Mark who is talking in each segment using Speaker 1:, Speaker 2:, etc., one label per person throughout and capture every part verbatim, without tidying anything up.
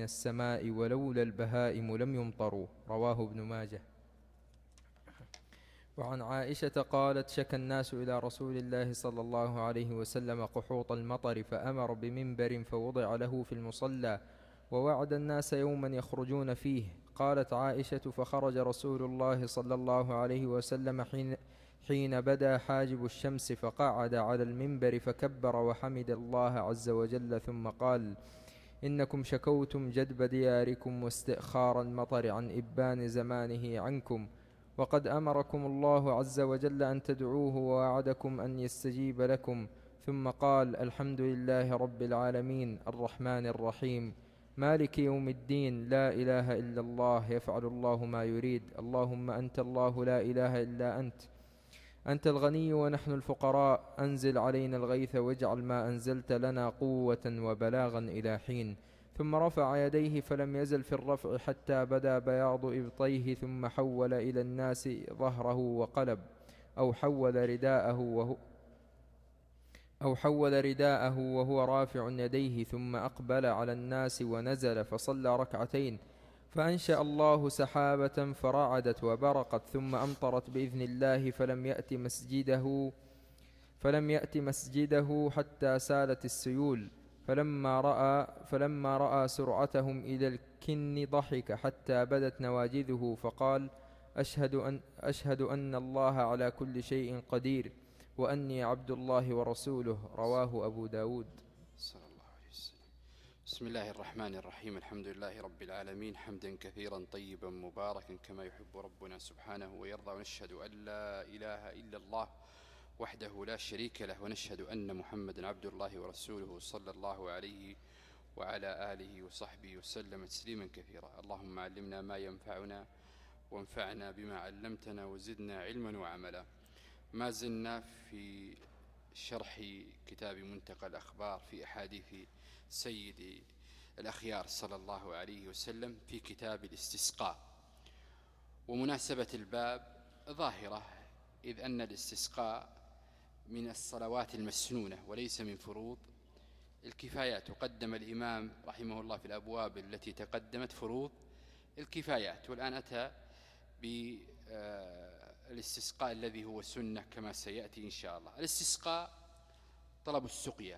Speaker 1: السماء ولولا البهائم لم يمطروا. رواه ابن ماجه. وعن عائشة قالت: شكى الناس إلى رسول الله صلى الله عليه وسلم قحوط المطر، فأمر بمنبر فوضع له في المصلى، ووعد الناس يوما يخرجون فيه. قالت عائشة: فخرج رسول الله صلى الله عليه وسلم حين, حين بدا حاجب الشمس، فقعد على المنبر فكبر وحمد الله عز وجل، ثم قال: إنكم شكوتم جدب دياركم واستئخار المطر عن إبان زمانه عنكم، وقد أمركم الله عز وجل أن تدعوه، ووعدكم أن يستجيب لكم. ثم قال: الحمد لله رب العالمين الرحمن الرحيم مالك يوم الدين، لا إله إلا الله، يفعل الله ما يريد. اللهم أنت الله لا إله إلا أنت، أنت الغني ونحن الفقراء، أنزل علينا الغيث واجعل ما أنزلت لنا قوة وبلاغا إلى حين. ثم رفع يديه فلم يزل في الرفع حتى بدا بياض إبطيه، ثم حول إلى الناس ظهره وقلب، أو حول رداءه وهو أو حول رداءه وهو رافع يديه، ثم أقبل على الناس ونزل فصلى ركعتين، فأنشأ الله سحابة فرعدت وبرقت، ثم أمطرت بإذن الله، فلم يأت مسجده فلم يأت مسجده حتى سالت السيول. فلما رأى, فلما رأى سرعتهم إلى الكن ضحك حتى بدت نواجذه، فقال: أشهد أن, أشهد أن الله على كل شيء قدير، وأني عبد الله ورسوله. رواه أبو داود.
Speaker 2: صلى الله عليه وسلم. بسم الله الرحمن الرحيم. الحمد لله رب العالمين، حمدا كثيرا طيبا مباركا كما يحب ربنا سبحانه ويرضى، ونشهد أن لا إله إلا الله وحده لا شريك له، ونشهد أن محمدا عبد الله ورسوله صلى الله عليه وعلى آله وصحبه وسلم تسليما كثيرا. اللهم علمنا ما ينفعنا وانفعنا بما علمتنا وزدنا علما وعملا. ما زلنا في شرح كتاب منتقى الأخبار في أحاديث سيد الأخيار صلى الله عليه وسلم في كتاب الاستسقاء. ومناسبة الباب ظاهرة، إذ أن الاستسقاء من الصلوات المسنونة وليس من فروض الكفايات. وقدم الإمام رحمه الله في الأبواب التي تقدمت فروض الكفايات، والآن أتى بالاستسقاء الذي هو سنة كما سيأتي إن شاء الله. الاستسقاء طلب السقيا،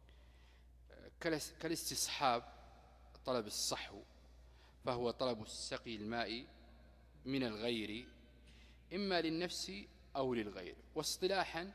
Speaker 2: كالاستصحاب طلب الصحو، فهو طلب السقي الماء من الغير إما للنفس أو للغير. واصطلاحا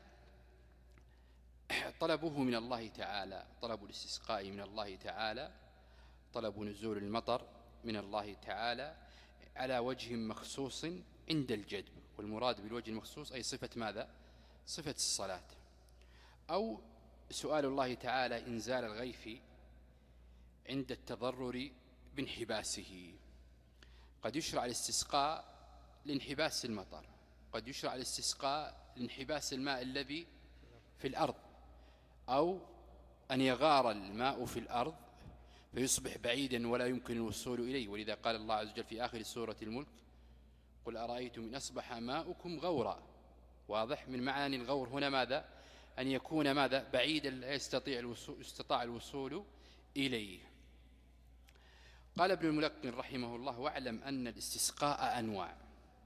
Speaker 2: طلبه من الله تعالى، طلب الاستسقاء من الله تعالى، طلب نزول المطر من الله تعالى على وجه مخصوص عند الجدب. والمراد بالوجه المخصوص أي صفة ماذا؟ صفة الصلاة. أو سؤال الله تعالى إنزال الغيث عند التضرر بانحباسه. قد يشرع الاستسقاء لانحباس المطر، قد يشرع الاستسقاء لانحباس الماء الذي في الأرض، أو أن يغار الماء في الأرض فيصبح بعيدا ولا يمكن الوصول إليه. ولذا قال الله عز وجل في آخر سورة الملك: قل أرأيتم إن أصبح ماؤكم غورا. واضح من معاني الغور هنا ماذا؟ أن يكون ماذا؟ بعيدا لا يستطيع الوصول, يستطاع الوصول إليه. قال ابن الملقن رحمه الله: واعلم أن الاستسقاء أنواع،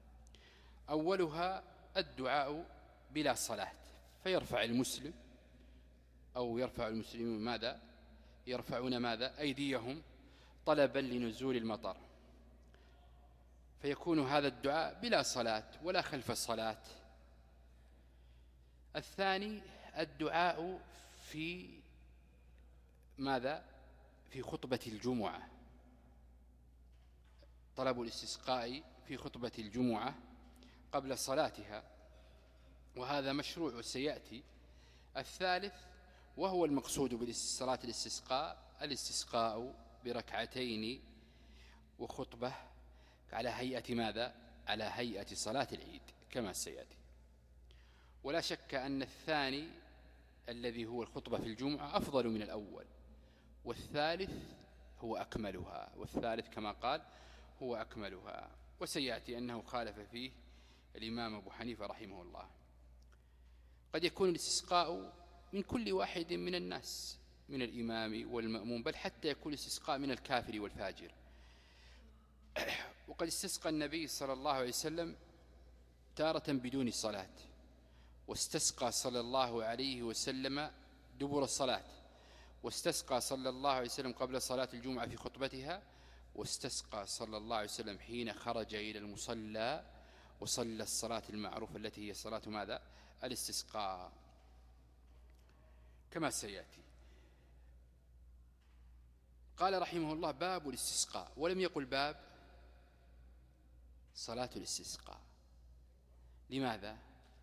Speaker 2: أولها الدعاء بلا صلاة، فيرفع المسلم أو يرفع المسلمون ماذا؟ يرفعون ماذا؟ أيديهم طلبا لنزول المطر، فيكون هذا الدعاء بلا صلاة ولا خلف الصلاة. الثاني الدعاء في ماذا؟ في خطبة الجمعة، طلب الاستسقاء في خطبة الجمعة قبل صلاتها، وهذا مشروع وسيأتي. الثالث وهو المقصود بالصلاة الاستسقاء، الاستسقاء بركعتين وخطبة على هيئة ماذا؟ على هيئة صلاة العيد كما سيأتي. ولا شك أن الثاني الذي هو الخطبة في الجمعة أفضل من الأول، والثالث هو أكملها، والثالث كما قال هو أكملها. وسيأتي أنه خالف فيه الإمام أبو حنيفة رحمه الله. قد يكون الاستسقاء من كل واحد من الناس، من الإمام والمأموم، بل حتى يكون استسقاء من الكافر والفاجر. وقد استسقى النبي صلى الله عليه وسلم تارة بدون صلاة، واستسقى صلى الله عليه وسلم دبر الصلاة، واستسقى صلى الله عليه وسلم قبل صلاة الجمعة في خطبتها، واستسقى صلى الله عليه وسلم حين خرج إلى المصلى وصلى الصلاة المعروفة التي هي صلاة ماذا؟ الاستسقاء، كما سيأتي. قال رحمه الله: باب الاستسقاء، ولم يقل باب صلاة الاستسقاء. لماذا؟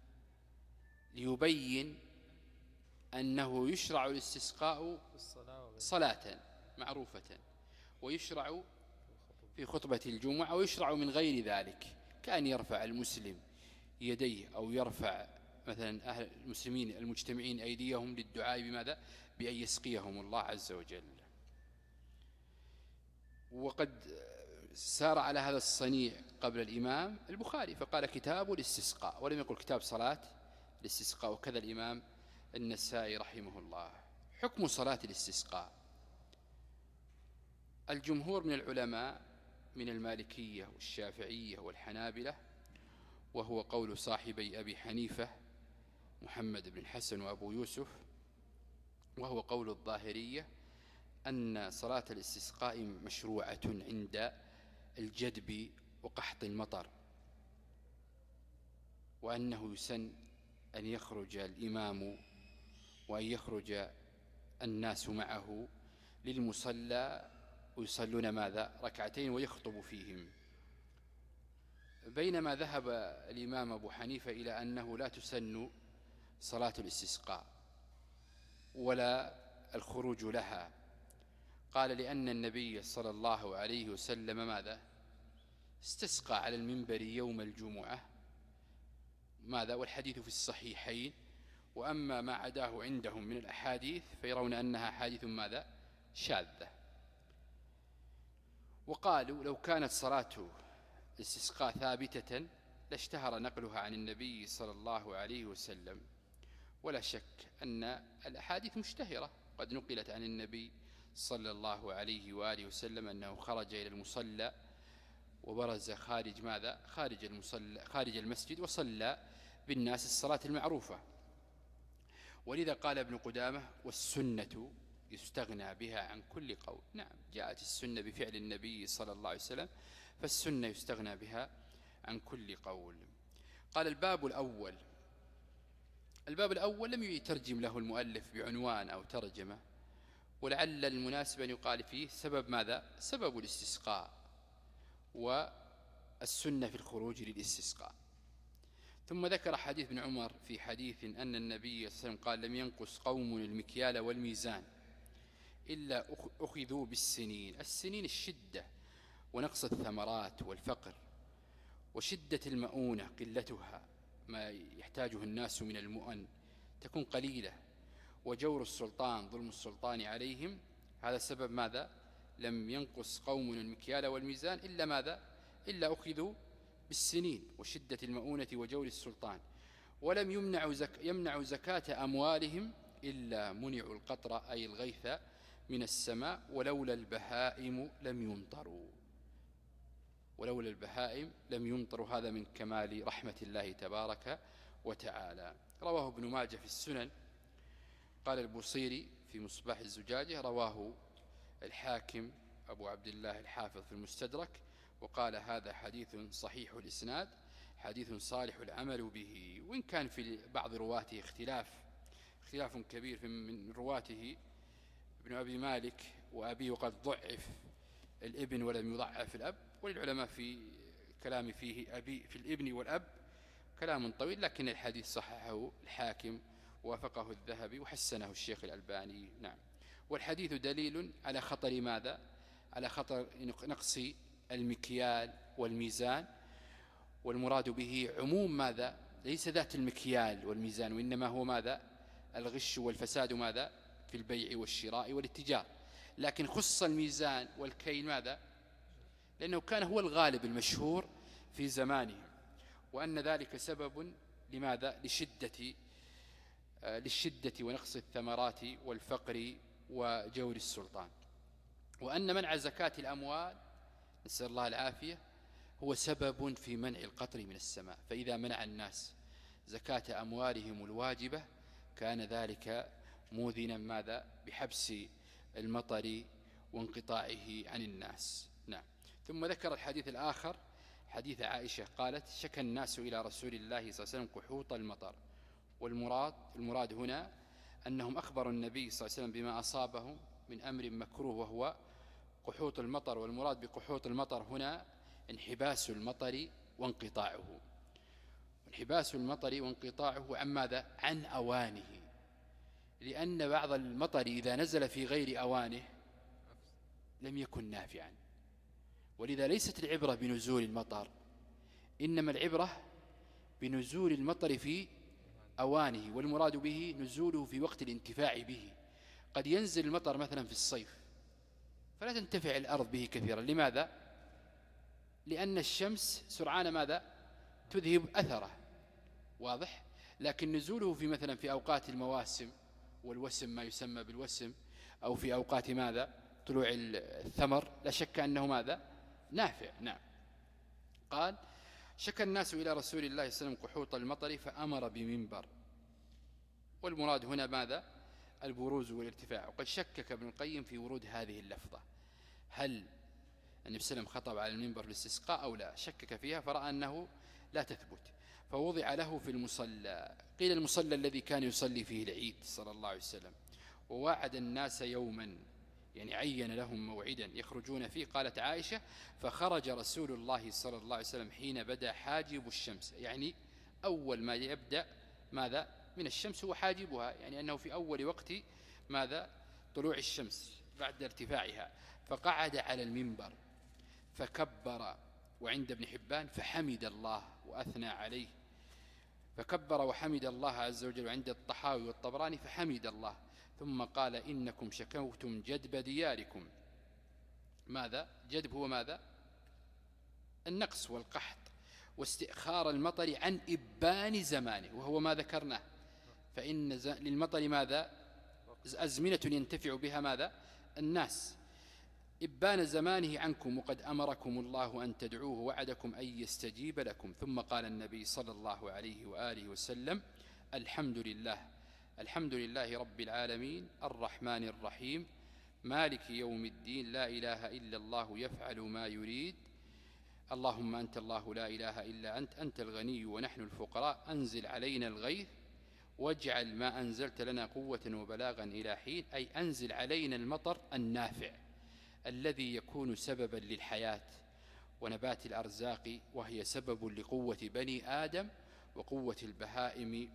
Speaker 2: ليبين أنه يشرع الاستسقاء صلاة معروفة، ويشرع في خطبة الجمعة، ويشرع من غير ذلك، كأن يرفع المسلم يديه، أو يرفع مثلا أهل المسلمين المجتمعين أيديهم للدعاء بماذا؟ بأن يسقيهم الله عز وجل. وقد سار على هذا الصنيع قبل الإمام البخاري فقال كتاب الاستسقاء، ولم يقل كتاب صلاة الاستسقاء، وكذا الإمام النسائي رحمه الله. حكم صلاة الاستسقاء: الجمهور من العلماء من المالكية والشافعية والحنابلة، وهو قول صاحبي أبي حنيفة محمد بن حسن وأبو يوسف، وهو قول الظاهرية، أن صلاة الاستسقاء مشروعة عند الجدب وقحط المطر، وأنه يسن أن يخرج الإمام وأن يخرج الناس معه للمصلى ويصلون ماذا؟ ركعتين، ويخطب فيهم. بينما ذهب الإمام أبو حنيفة إلى أنه لا تسن صلاة الاستسقاء ولا الخروج لها، قال لأن النبي صلى الله عليه وسلم ماذا؟ استسقى على المنبر يوم الجمعة ماذا؟ والحديث في الصحيحين. وأما ما عداه عندهم من الأحاديث فيرون أنها حادث ماذا؟ شاذة. وقالوا لو كانت صلاة الاستسقاء ثابتة لاشتهر نقلها عن النبي صلى الله عليه وسلم، ولا شك أن الأحاديث مشتهرة قد نقلت عن النبي صلى الله عليه وآله وسلم أنه خرج إلى المصلى وبرز خارج ماذا؟ خارج المصلى، خارج المسجد، وصلى بالناس الصلاة المعروفة. ولذا قال ابن قدامة: والسنة يستغنى بها عن كل قول. نعم، جاءت السنة بفعل النبي صلى الله عليه وسلم، فالسنة يستغنى بها عن كل قول. قال: الباب الأول. الباب الأول لم يترجم له المؤلف بعنوان أو ترجمة، ولعل المناسب أن يقال فيه سبب ماذا؟ سبب الاستسقاء والسنة في الخروج للاستسقاء. ثم ذكر حديث ابن عمر في حديث أن النبي صلى الله عليه وسلم قال: لم ينقص قوم المكيال والميزان إلا أخذوا بالسنين. السنين الشدة ونقص الثمرات والفقر وشدة المؤونة، قلتها، ما يحتاجه الناس من المؤن تكون قليلة، وجور السلطان، ظلم السلطان عليهم، هذا سبب ماذا؟ لم ينقص قوم المكيال والميزان إلا ماذا؟ إلا أخذوا بالسنين وشدة المؤونة وجور السلطان، ولم يمنعوا زك يمنع زكاة أموالهم إلا منعوا القطر أي الغيث من السماء، ولولا البهائم لم يمطروا. ولولا البهائم لم يمطروا، هذا من كمال رحمة الله تبارك وتعالى. رواه ابن ماجه في السنن. قال البوصيري في مصباح الزجاجة: رواه الحاكم أبو عبد الله الحافظ في المستدرك، وقال: هذا حديث صحيح الإسناد، حديث صالح العمل به. وإن كان في بعض رواته اختلاف اختلاف كبير من رواته ابن أبي مالك وأبيه، وقد ضعف الابن ولم يضعف الأب، وللعلماء في كلام فيه أبي في الابن والأب كلام طويل، لكن الحديث صححه الحاكم وافقه الذهبي وحسنه الشيخ الألباني. نعم. والحديث دليل على خطر ماذا؟ على خطر نقص المكيال والميزان، والمراد به عموم ماذا؟ ليس ذات المكيال والميزان، وإنما هو ماذا؟ الغش والفساد ماذا؟ في البيع والشراء والاتجار. لكن خص الميزان والكيل ماذا؟ لأنه كان هو الغالب المشهور في زمانه، وأن ذلك سبب لماذا؟ لشدة للشدة ونقص الثمرات والفقر وجور السلطان، وأن منع زكاة الأموال نسأل الله العافية هو سبب في منع القطر من السماء. فإذا منع الناس زكاة أموالهم الواجبة كان ذلك موذنا ماذا بحبس المطر وانقطاعه عن الناس. نعم. ثم ذكر الحديث الآخر حديث عائشة قالت شكى الناس إلى رسول الله صلى الله عليه وسلم قحوط المطر، والمراد المراد هنا أنهم أخبروا النبي صلى الله عليه وسلم بما أصابهم من أمر مكروه وهو قحوط المطر، والمراد بقحوط المطر هنا انحباس المطر وانقطاعه، انحباس المطر وانقطاعه عن ماذا؟ عن أوانه، لأن بعض المطر إذا نزل في غير أوانه لم يكن نافعا. ولذا ليست العبرة بنزول المطر، إنما العبرة بنزول المطر في أوانه، والمراد به نزوله في وقت الانتفاع به. قد ينزل المطر مثلا في الصيف فلا تنتفع الأرض به كثيرا. لماذا؟ لأن الشمس سرعان ماذا؟ تذهب أثره، واضح؟ لكن نزوله في مثلا في أوقات المواسم والوسم، ما يسمى بالوسم، أو في أوقات ماذا؟ طلوع الثمر، لا شك أنه ماذا؟ نافع. نعم. قال شكى الناس إلى رسول الله صلى الله عليه وسلم قحوط المطر فأمر بمنبر، والمراد هنا ماذا؟ البروز والارتفاع. وقد شكك ابن القيم في ورود هذه اللفظة، هل النبي صلى الله عليه وسلم خطب على المنبر للاستسقاء أو لا؟ شكك فيها فرأى أنه لا تثبت، فوضع له في المصلى. قيل المصلى الذي كان يصلي فيه العيد صلى الله عليه وسلم، ووعد الناس يوما، يعني عين لهم موعدا يخرجون فيه. قالت عائشة فخرج رسول الله صلى الله عليه وسلم حين بدأ حاجب الشمس، يعني أول ما يبدأ ماذا من الشمس هو حاجبها، يعني أنه في أول وقت ماذا طلوع الشمس بعد ارتفاعها. فقعد على المنبر فكبر، وعند ابن حبان فحمد الله وأثنى عليه، فكبر وحمد الله عز وجل، وعند الطحاوي والطبراني فحمد الله، ثم قال إنكم شكوتم جدب دياركم. ماذا؟ جدب هو ماذا؟ النقص والقحط واستئخار المطر عن إبان زمانه، وهو ما ذكرناه، فإن للمطر ماذا؟ أزمنة ينتفع بها ماذا؟ الناس. إبان زمانه عنكم، وقد أمركم الله أن تدعوه، وعدكم أن يستجيب لكم. ثم قال النبي صلى الله عليه وآله وسلم الحمد لله الحمد لله رب العالمين الرحمن الرحيم مالك يوم الدين لا إله إلا الله يفعل ما يريد اللهم أنت الله لا إله إلا أنت أنت الغني ونحن الفقراء أنزل علينا الغيث واجعل ما أنزلت لنا قوة وبلاغا إلى حين، أي أنزل علينا المطر النافع الذي يكون سببا للحياة ونبات الأرزاق، وهي سبب لقوة بني آدم وقوة البهائم،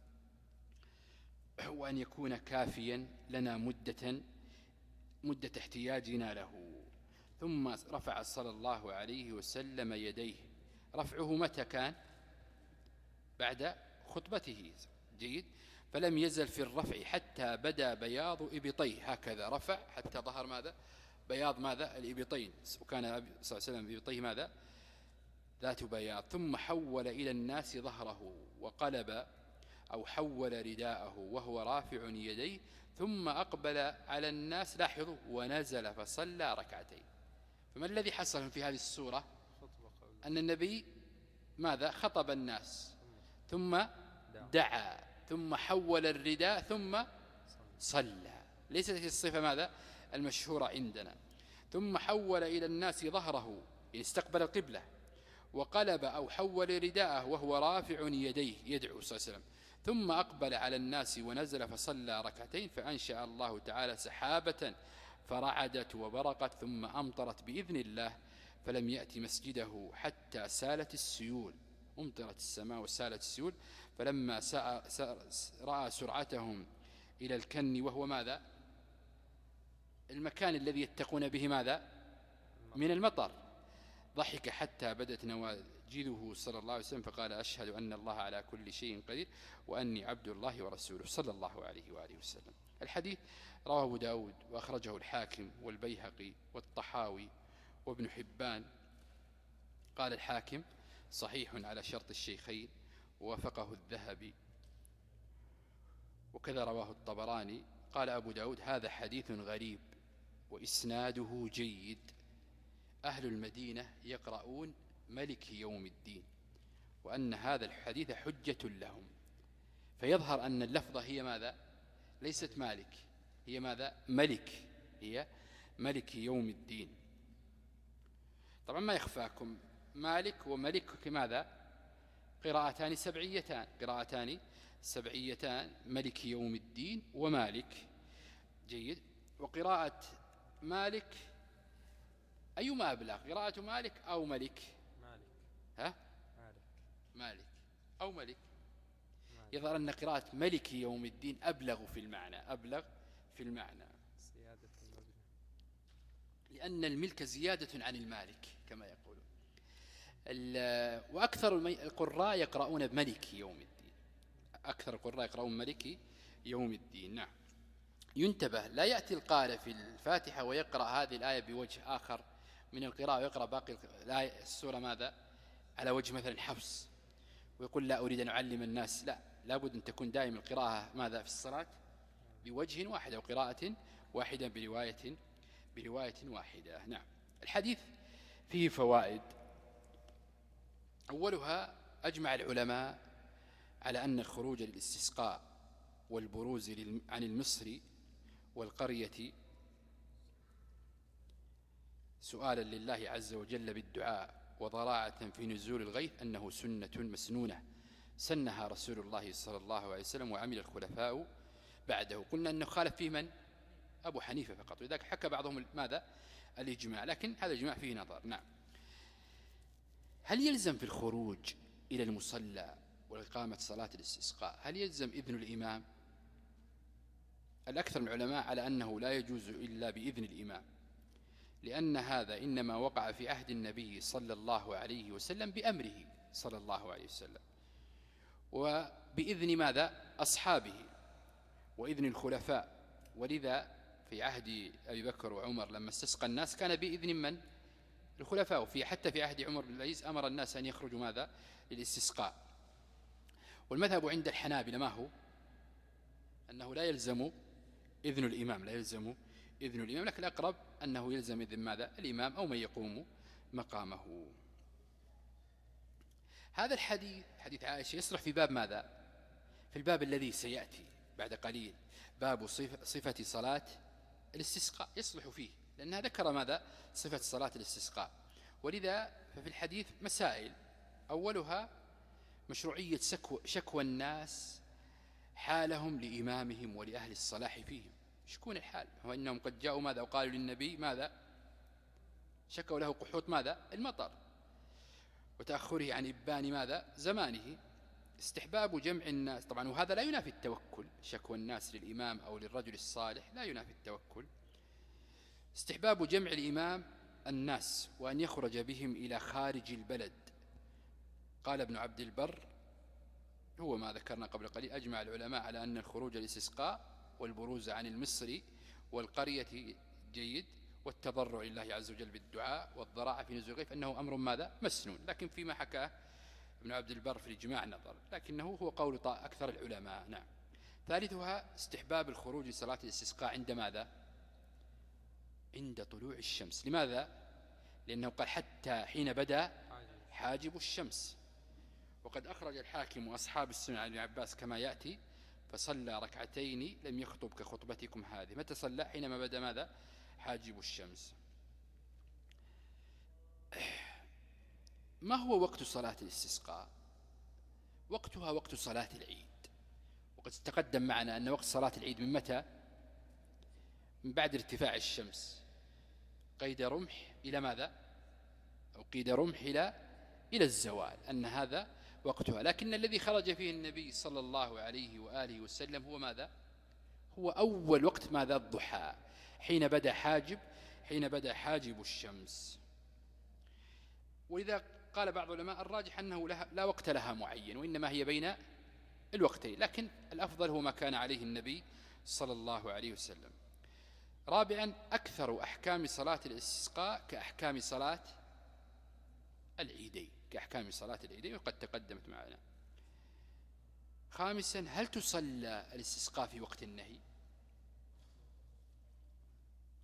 Speaker 2: وأن يكون كافيا لنا مدة مدة احتياجنا له. ثم رفع صلى الله عليه وسلم يديه. رفعه متى كان؟ بعد خطبته. جيد. فلم يزل في الرفع حتى بدا بياض إبطيه، هكذا رفع حتى ظهر ماذا؟ بياض ماذا؟ الإبطين، وكان صلى الله عليه وسلم بإبطيه ماذا؟ ذات بياض. ثم حول إلى الناس ظهره وقلب أو حول رداءه وهو رافع يديه، ثم أقبل على الناس، لاحظوا، ونزل فصلى ركعتين. فما الذي حصل في هذه السورة؟ أن النبي ماذا؟ خطب الناس، ثم دعا، ثم حول الرداء، ثم صلى. ليست هي الصفة ماذا؟ المشهورة عندنا. ثم حول إلى الناس ظهره، استقبل القبلة، وقلب أو حول رداءه وهو رافع يديه يدعو صلى الله عليه وسلم، ثم أقبل على الناس ونزل فصلى ركعتين، فأنشأ الله تعالى سحابة فرعدت وبرقت ثم أمطرت بإذن الله، فلم يأتي مسجده حتى سالت السيول، أمطرت السماء وسالت السيول. فلما رأى سرعتهم إلى الكن، وهو ماذا؟ المكان الذي يتقون به ماذا؟ من المطر، ضحك حتى بدت نواجذه صلى الله عليه وسلم، فقال أشهد أن الله على كل شيء قدير وأني عبد الله ورسوله صلى الله عليه وآله وسلم. الحديث رواه أبو داود وأخرجه الحاكم والبيهقي والطحاوي وابن حبان. قال الحاكم صحيح على شرط الشيخين، ووافقه الذهبي، وكذا رواه الطبراني قال أبو داود هذا حديث غريب وإسناده جيد، أهل المدينة يقرؤون ملك يوم الدين، وأن هذا الحديث حجة لهم. فيظهر أن اللفظة هي ماذا؟ ليست مالك، هي ماذا؟ ملك، هي ملك يوم الدين. طبعا ما يخفاكم مالك وملك ماذا؟ قراءتان سبعيتان، قراءتان سبعيتان، ملك يوم الدين ومالك. جيد. وقراءة مالك أيما أبلغ، قراءة مالك أو ملك؟
Speaker 1: مالك.
Speaker 2: ها؟
Speaker 1: مالك.
Speaker 2: مالك أو ملك.
Speaker 1: مالك.
Speaker 2: يظهر أن قراءة ملك يوم الدين أبلغ في المعنى، أبلغ في المعنى،
Speaker 1: زيادة المبنى،
Speaker 2: لأن الملك زيادة عن المالك كما يقولون. وأكثر القراء يقرؤون بملك يوم الدين، أكثر القراء يقرؤون ملك يوم الدين. نعم. ينتبه، لا يأتي القارئ في الفاتحة ويقرأ هذه الآية بوجه آخر من القراءة ويقرأ باقي السورة ماذا؟ على وجه مثلا حفص، ويقول لا أريد أن أعلم الناس. لا، لابد أن تكون دائما القراءة ماذا في الصلاة؟ بوجه واحد، أو قراءة واحدة برواية برواية واحدة. نعم. الحديث فيه فوائد. أولها أجمع العلماء على أن الخروج للاستسقاء والبروز عن المصر والقرية سؤالا لله عز وجل بالدعاء وضراعة في نزول الغيث أنه سنة مسنونة سنها رسول الله صلى الله عليه وسلم وعمل الخلفاء بعده. قلنا أنه خالف فيه من؟ أبو حنيفة فقط، وذلك حكى بعضهم ماذا؟ الإجماع، لكن هذا الإجماع فيه نظر. نعم. هل يلزم في الخروج إلى المصلى وإقامة صلاة الاستسقاء هل يلزم إذن الإمام؟ الأكثر من العلماء على أنه لا يجوز إلا بإذن الإمام، لأن هذا إنما وقع في عهد النبي صلى الله عليه وسلم بأمره صلى الله عليه وسلم، وبإذن ماذا؟ أصحابه، وإذن الخلفاء. ولذا في عهد أبي بكر وعمر لما استسقى الناس كان بإذن من؟ الخلفاء. وفي حتى في عهد عمر بن العزيز أمر الناس أن يخرجوا ماذا؟ للاستسقاء. والمذهب عند الحنابلة ما هو؟ أنه لا يلزم إذن الإمام، لا يلزم إذن الإمام، لكن الأقرب أنه يلزم إذن ماذا؟ الإمام أو من يقوم مقامه. هذا الحديث حديث عائشة يصلح في باب ماذا؟ في الباب الذي سيأتي بعد قليل، باب صفة صلاة الاستسقاء، يصلح فيه لأنها ذكر ماذا؟ صفة صلاة الاستسقاء. ولذا ففي الحديث مسائل، أولها مشروعية شكوى الناس حالهم لإمامهم ولأهل الصلاح فيهم. شكون الحال؟ وإنهم قد جاءوا ماذا؟ وقالوا للنبي ماذا؟ شكوا له قحوط ماذا؟ المطر، وتأخره عن إبان ماذا؟ زمانه. استحباب جمع الناس طبعا، وهذا لا ينافي التوكل، شكوى الناس للإمام أو للرجل الصالح لا ينافي التوكل. استحباب جمع الإمام الناس وأن يخرج بهم إلى خارج البلد. قال ابن عبد البر هو ما ذكرنا قبل قليل، أجمع العلماء على أن الخروج للاستسقاء والبروز عن المصر والقرية جيد، والتضرع لله عز وجل بالدعاء والضراعة في نزول الغيث أنه أمر ماذا؟ مسنون. لكن فيما حكاه ابن عبد البر في الإجماع نظر، لكنه هو قول أكثر العلماء. نعم. ثالثها استحباب الخروج لصلاة الاستسقاء عند ماذا؟ عند طلوع الشمس. لماذا؟ لأنه قال حتى حين بدأ حاجب الشمس. وقد أخرج الحاكم وأصحاب السنة عن ابن عباس كما يأتي فصلى ركعتين لم يخطب كخطبتكم هذه. متى صلى؟ حينما بدأ ماذا؟ حاجب الشمس. ما هو وقت صلاة الاستسقاء؟ وقتها وقت صلاة العيد، وقد تقدم معنا أن وقت صلاة العيد من متى؟ من بعد ارتفاع الشمس، قيد رمح إلى ماذا؟ أو قيد رمح إلى إلى الزوال، أن هذا وقتها. لكن الذي خرج فيه النبي صلى الله عليه وآله وسلم هو ماذا؟ هو أول وقت ماذا؟ الضحى، حين بدأ حاجب حين بدأ حاجب الشمس. ولذا قال بعض العلماء الراجح أنه لها لا وقت لها معين، وإنما هي بين الوقتين، لكن الأفضل هو ما كان عليه النبي صلى الله عليه وسلم. رابعا أكثر أحكام صلاة الاستسقاء كأحكام صلاة العيدين، كأحكام صلاة العيدين وقد تقدمت معنا. خامسا هل تصلى الاستسقاء في وقت النهي؟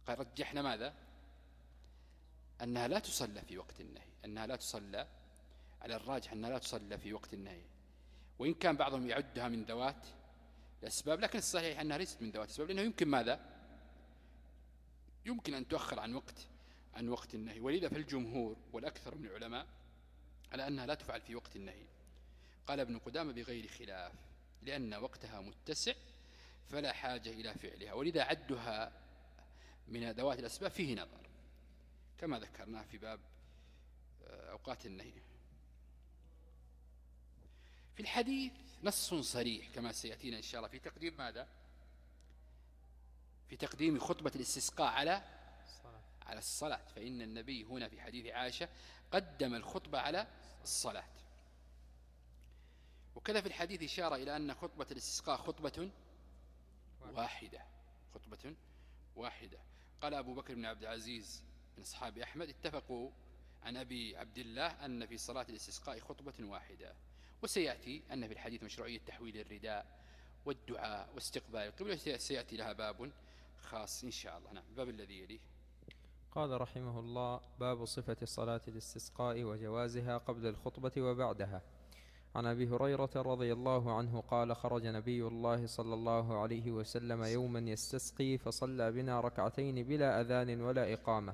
Speaker 2: قال رجحنا ماذا؟ أنها لا تصلى في وقت النهي، أنها لا تصلى على الراجح أنها لا تصلى في وقت النهي، وإن كان بعضهم يعدها من ذوات الأسباب، لكن الصحيح أنها ليست من ذوات الأسباب، لأنه يمكن ماذا؟ يمكن أن تؤخر عن وقت عن وقت النهي. ولذا فالجمهور والأكثر من العلماء على أنها لا تفعل في وقت النهي. قال ابن قدامة بغير خلاف، لأن وقتها متسع فلا حاجة إلى فعلها، ولذا عدها من ذوات الأسباب فيه نظر كما ذكرناه في باب أوقات النهي. في الحديث نص صريح كما سيأتينا إن شاء الله في تقديم ماذا؟ في تقديم خطبة الاستسقاء على على الصلاة، فإن النبي هنا في حديث عائشة قدم الخطبة على الصلاة. وكذا في الحديث إشارة إلى أن خطبة الاستسقاء خطبة واحدة خطبة واحدة. قال أبو بكر بن عبد العزيز من أصحاب أحمد اتفقوا عن أبي عبد الله أن في صلاة الاستسقاء خطبة واحدة. وسيأتي أن في الحديث مشروعية تحويل الرداء والدعاء واستقبال القبلة، سيأتي لها باب خاص إن شاء الله. نعم. الباب الذي يليه
Speaker 1: قال رحمه الله: باب صفة صلاة الاستسقاء وجوازها قبل الخطبة وبعدها. عن أبي هريرة رضي الله عنه قال: خرج نبي الله صلى الله عليه وسلم يوما يستسقي فصلى بنا ركعتين بلا أذان ولا إقامة،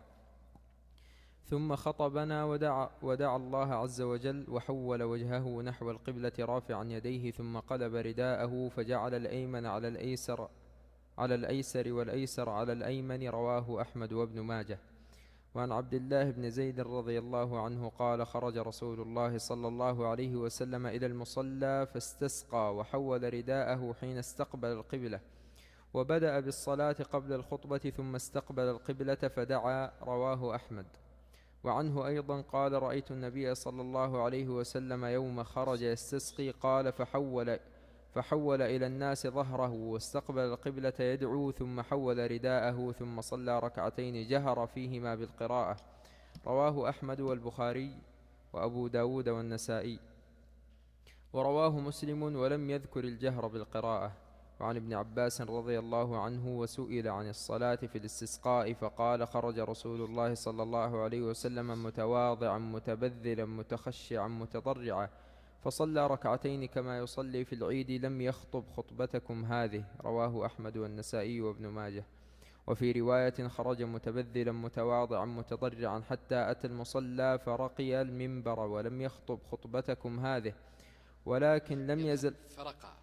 Speaker 1: ثم خطبنا ودعا, ودعا الله عز وجل وحول وجهه نحو القبلة رافعا يديه، ثم قلب رداءه فجعل الأيمن على الأيسر على الأيسر والأيسر على الأيمن. رواه أحمد وابن ماجه. وعن عبد الله بن زيد رضي الله عنه قال: خرج رسول الله صلى الله عليه وسلم إلى المصلى فاستسقى وحول رداءه حين استقبل القبلة، وبدأ بالصلاة قبل الخطبة ثم استقبل القبلة فدعا. رواه أحمد. وعنه أيضا قال: رأيت النبي صلى الله عليه وسلم يوم خرج يستسقي قال فحول فحول إلى الناس ظهره واستقبل القبلة يدعو، ثم حول رداءه ثم صلى ركعتين جهر فيهما بالقراءة. رواه أحمد والبخاري وأبو داود والنسائي. ورواه مسلم ولم يذكر الجهر بالقراءة. وعن ابن عباس رضي الله عنه وسئل عن الصلاة في الاستسقاء فقال: خرج رسول الله صلى الله عليه وسلم متواضعا متبذلا متخشعا متضرعا فصلى ركعتين كما يصلي في العيد لم يخطب خطبتكم هذه. رواه أحمد والنسائي وابن ماجه. وفي رواية: خرج متبذلا متواضعا متضرعا حتى أتى المصلى فرقي المنبر ولم يخطب خطبتكم هذه، ولكن لم يزل
Speaker 2: فرق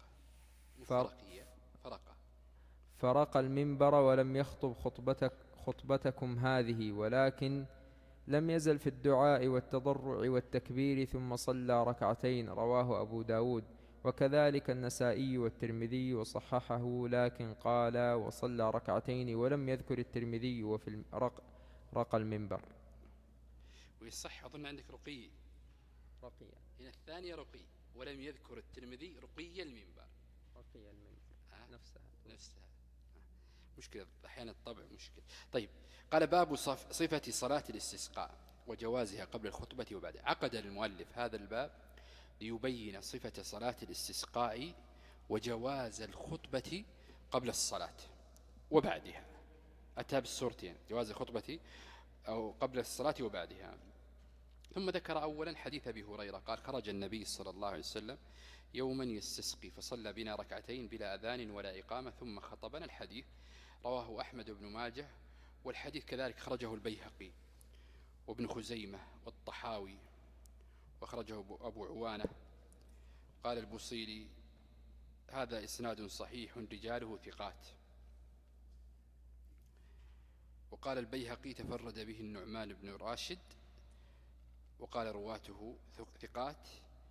Speaker 2: فرق فرق
Speaker 1: فرق المنبر ولم يخطب خطبتك خطبتكم هذه، ولكن لم يزل في الدعاء والتضرع والتكبير ثم صلى ركعتين. رواه أبو داود وكذلك النسائي والترمذي وصححه، لكن قال وصلى ركعتين ولم يذكر الترمذي وفي الرق رق المنبر.
Speaker 2: ويصح أظن عندك رقي
Speaker 1: رقي
Speaker 2: هنا الثانية رقي، ولم يذكر الترمذي رقي المنبر.
Speaker 1: رقي المنبر آه. نفسها
Speaker 2: نفسها آه. مشكلة أحيانا الطبع مشكلة. طيب. قال: باب صفة صلاة الاستسقاء وجوازها قبل الخطبة وبعدها. عقد المؤلف هذا الباب ليبين صفة صلاة الاستسقاء وجواز الخطبة قبل الصلاة وبعدها. أتى بالصورتين: جواز الخطبة أو قبل الصلاة وبعدها. ثم ذكر أولا حديث أبي هريرة قال: خرج النبي صلى الله عليه وسلم يوما يستسقي فصلى بنا ركعتين بلا أذان ولا إقامة ثم خطبنا. الحديث رواه أحمد بن ماجه، والحديث كذلك خرجه البيهقي وابن خزيمة والطحاوي، وخرجه أبو عوانة. قال البوصيري: هذا إسناد صحيح رجاله ثقات. وقال البيهقي: تفرد به النعمان بن راشد، وقال رواته ثقات.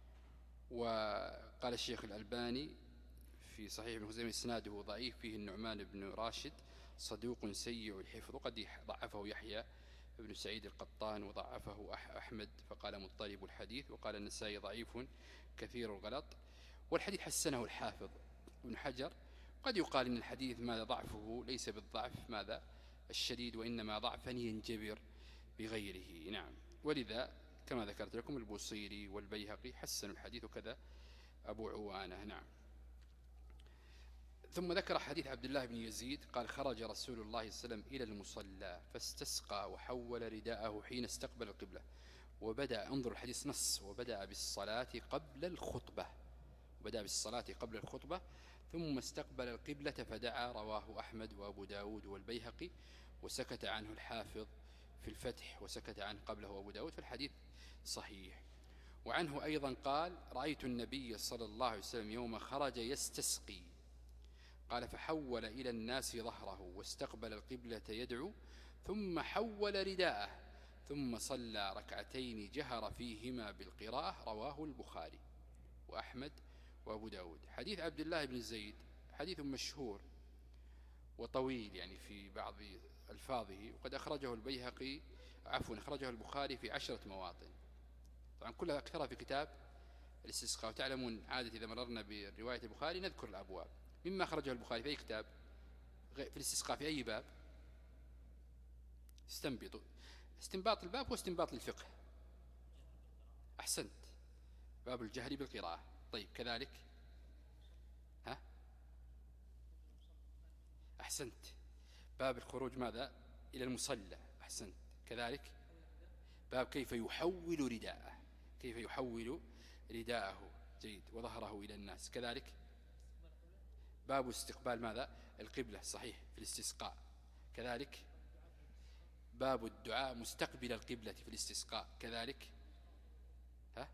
Speaker 2: وقال الشيخ الألباني في صحيح ابن خزيمة: إسناده ضعيف فيه النعمان بن راشد صدوق سيء الحفظ، قد ضعفه يحيى ابن سعيد القطان وضعفه أحمد فقال مضطرب الحديث. وقال النسائي: ضعيف كثير الغلط. والحديث حسنه الحافظ ابن حجر. قد يقال إن الحديث ماذا ضعفه ليس بالضعف ماذا الشديد، وإنما ضعفا ينجبر بغيره. نعم. ولذا كما ذكرت لكم البوصيري والبيهقي حسنوا الحديث، وكذا أبو عوانة. نعم. ثم ذكر حديث عبد الله بن يزيد قال خرج رسول الله صلى الله عليه وسلم إلى المصلى فاستسقى وحول رداءه حين استقبل القبلة وبدأ، انظر الحديث نص، وبدأ بالصلاة قبل الخطبة وبدأ بالصلاة قبل الخطبة ثم استقبل القبلة فدعا. رواه أحمد وأبو داود والبيهقي، وسكت عنه الحافظ في الفتح وسكت عنه قبله أبو داود، فالحديث صحيح. وعنه أيضا قال رأيت النبي صلى الله عليه وسلم يوم خرج يستسقي قال فحول إلى الناس ظهره واستقبل القبلة يدعو ثم حول رداءه ثم صلى ركعتين جهر فيهما بالقراءة. رواه البخاري وأحمد وأبو داود. حديث عبد الله بن زيد حديث مشهور وطويل يعني في بعض ألفاظه، وقد أخرجه البيهقي عفوا أخرجه البخاري في عشرة مواطن، طبعا كلها أكثرها في كتاب الاستسقاء. وتعلمون عادة إذا مررنا برواية البخاري نذكر الأبواب. مما أخرجه البخاري في أي كتاب في الاستسقاء في أي باب؟ استنبطوا. استنباط الباب هو استنباط للفقه. أحسنت، باب الجهر بالقراءة. طيب كذلك ها أحسنت، باب الخروج ماذا إلى المصلى. أحسنت، كذلك باب كيف يحول رداءه كيف يحول رداءه جيد وظهره إلى الناس. كذلك باب استقبال ماذا القبلة صحيح في الاستسقاء. كذلك باب الدعاء مستقبل القبلة في الاستسقاء. كذلك ها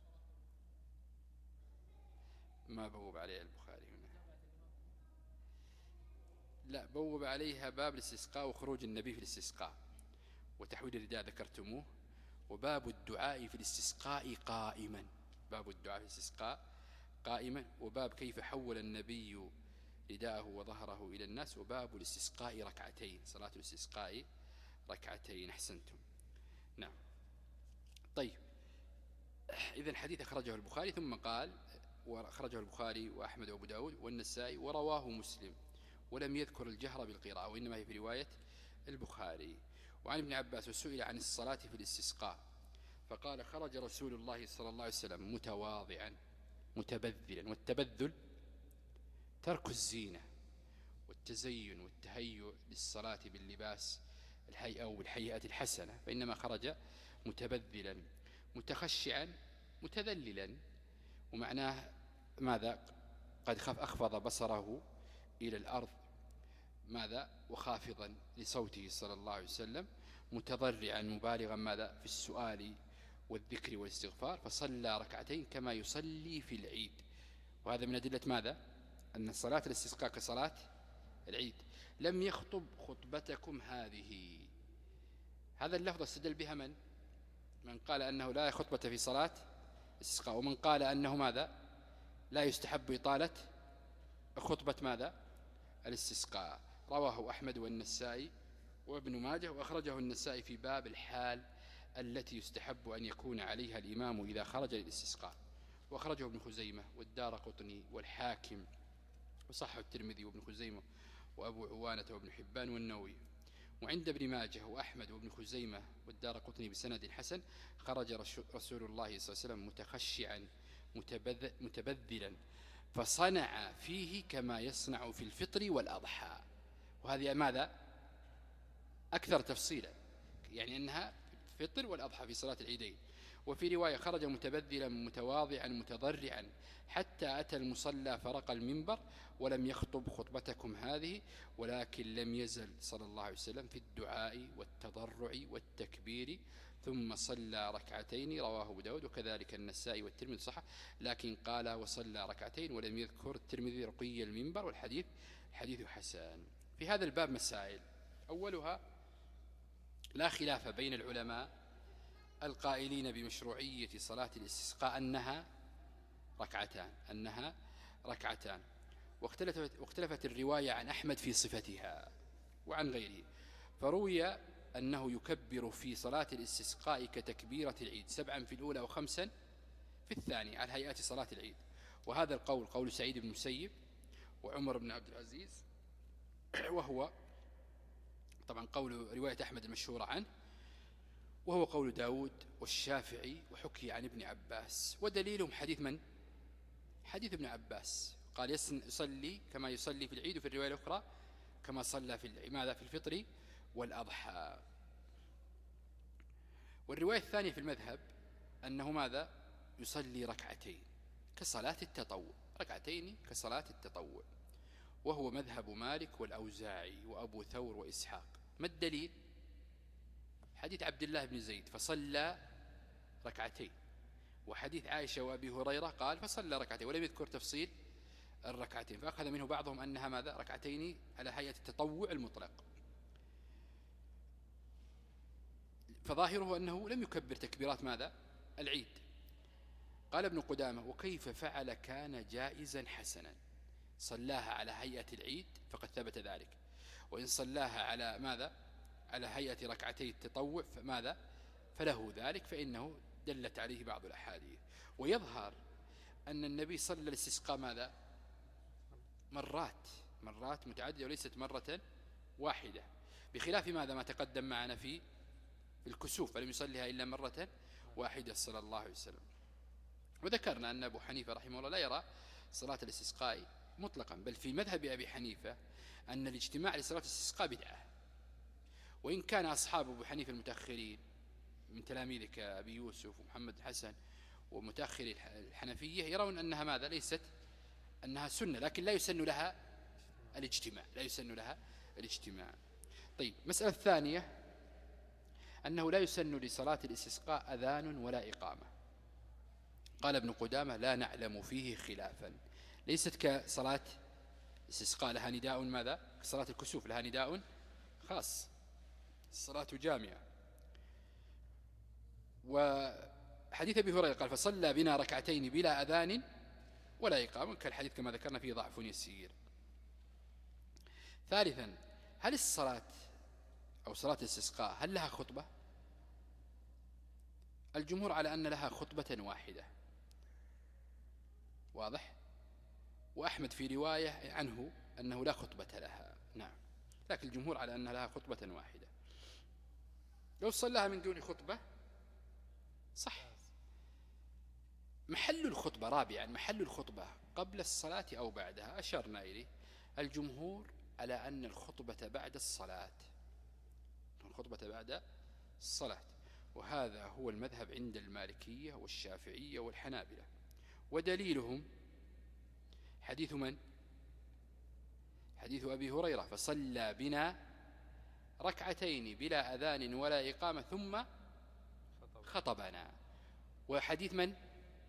Speaker 2: ما بوب عليه البخاري هنا، لا بوب عليها باب الاستسقاء وخروج النبي في الاستسقاء وتحويل الرداء ذكرتموه، وباب الدعاء في الاستسقاء قائما باب الدعاء في الاستسقاء قائما وباب كيف حول النبي رداءه وظهره إلى الناس، وباب الاستسقاء ركعتين صلاة الاستسقاء ركعتين. أحسنتم. نعم. طيب إذا الحديث أخرجه البخاري ثم قال وأخرجه البخاري وأحمد وأبو داود والنسائي ورواه مسلم ولم يذكر الجهر بالقراءة وإنما هي في رواية البخاري. وعن ابن عباس وسئل عن الصلاة في الاستسقاء فقال خرج رسول الله صلى الله عليه وسلم متواضعا متبذلا، والتبذل ترك الزينة والتزين والتهيؤ للصلاة باللباس الهيئة أو بالهيئة الحسنة، فإنما خرج متبذلا متخشعا متذللا، ومعناه ماذا قد خف أخفض بصره إلى الأرض ماذا وخافضا لصوته صلى الله عليه وسلم متضرعا مبالغا ماذا في السؤال والذكر والاستغفار، فصلى ركعتين كما يصلي في العيد. وهذا من أدلة ماذا أن صلاة الاستسقاء كصلاة العيد. لم يخطب خطبتكم هذه، هذا اللفظ استدل بها من من قال أنه لا خطبة في صلاة الاستسقاء، ومن قال أنه ماذا لا يستحب إطالة خطبة ماذا الاستسقاء. رواه أحمد والنسائي وابن ماجه، وأخرجه النسائي في باب الحال التي يستحب أن يكون عليها الإمام إذا خرج للاستسقاء، وأخرجه ابن خزيمة والدارقطني والحاكم، وصححه الترمذي وابن خزيمة وأبو عوانة وابن حبان والنووي. وعند ابن ماجه وأحمد وابن خزيمة والدارقطني بسند حسن خرج رسول الله صلى الله عليه وسلم متخشعا متبذلا فصنع فيه كما يصنع في الفطر والأضحى. وهذه ماذا أكثر تفصيلا، يعني أنها في الفطر والأضحى في صلاة العيدين. وفي رواية خرج متبذلا متواضعا متضرعا حتى أتى المصلى فرق المنبر ولم يخطب خطبتكم هذه، ولكن لم يزل صلى الله عليه وسلم في الدعاء والتضرع والتكبير ثم صلى ركعتين. رواه أبو داود وكذلك النسائي والترمذي صحة، لكن قال وصلى ركعتين ولم يذكر الترمذي رقي المنبر، والحديث حديث حسن. في هذا الباب مسائل، أولها لا خلاف بين العلماء القائلين بمشروعية صلاة الاستسقاء أنها ركعتان أنها ركعتان واختلفت, واختلفت الرواية عن أحمد في صفتها وعن غيره، فروي أنه يكبر في صلاة الاستسقاء كتكبيرة العيد سبعا في الأولى وخمسا في الثانية على هيئة صلاة العيد. وهذا القول قول سعيد بن المسيب وعمر بن عبد العزيز، وهو طبعا قول رواية أحمد المشهورة عنه، وهو قول داود والشافعي وحكي عن ابن عباس. ودليلهم حديث من؟ حديث ابن عباس قال يصلي كما يصلي في العيد، وفي الرواية الأخرى كما صلى في ماذا في الفطر والأضحى. والرواية الثانية في المذهب أنه ماذا يصلي ركعتين كصلاة التطوع، ركعتين كصلاة التطوع، وهو مذهب مالك والأوزاعي وأبو ثور وإسحاق. ما الدليل؟ حديث عبد الله بن زيد فصلى ركعتين، وحديث عائشة وأبي هريرة قال فصلى ركعتين، ولم يذكر تفصيل الركعتين، فأخذ منه بعضهم أنها ماذا ركعتين على هيئة التطوع المطلق. فظاهره أنه لم يكبر تكبيرات ماذا العيد. قال ابن قدامة وكيف فعل كان جائزا حسنا، صلاها على هيئة العيد فقد ثبت ذلك، وإن صلاها على ماذا على هيئة ركعتي التطوع فماذا فله ذلك، فإنه دلت عليه بعض الأحاديث. ويظهر أن النبي صلى الاستسقاء ماذا مرات مرات متعددة وليست مرة واحدة، بخلاف ماذا ما تقدم معنا في الكسوف فلم يصليها إلا مرة واحدة صلى الله عليه وسلم. وذكرنا أن أبو حنيفة رحمه الله لا يرى صلاة الاستسقاء مطلقا، بل في مذهب أبي حنيفة أن الاجتماع لصلاة الاستسقاء بدعة، وإن كان أصحاب أبو حنيفة المتأخرين من تلاميذه كأبي يوسف ومحمد الحسن ومتأخر الحنفية يرون أنها ماذا ليست أنها سنة، لكن لا يسن لها الاجتماع لا يسن لها الاجتماع. طيب، مسألة الثانية أنه لا يسن لصلاة الاستسقاء أذان ولا إقامة. قال ابن قدامة لا نعلم فيه خلافا، ليست كصلاة الاستسقاء لها نداء ماذا كصلاة الكسوف لها نداء خاص، الصلاة جامعة. وحديث أبي هريرة قال فصلى بنا ركعتين بلا أذان ولا إقامة، كالحديث كما ذكرنا فيه ضعف يسير. ثالثا، هل الصلاة أو صلاة الاستسقاء هل لها خطبة؟ الجمهور على أن لها خطبة واحدة، واضح؟ وأحمد في رواية عنه أنه لا خطبة لها، نعم، لكن الجمهور على أن لها خطبة واحدة. لو صلىها من دون خطبة صح. محل الخطبة رابعا، محل الخطبة قبل الصلاة أو بعدها أشرنا إليه. الجمهور على أن الخطبة بعد الصلاة، الخطبة بعد الصلاة، وهذا هو المذهب عند المالكية والشافعية والحنابلة. ودليلهم حديث من؟ حديث أبي هريرة فصلى بنا ركعتين بلا أذان ولا إقامة ثم خطبنا. وحديث من؟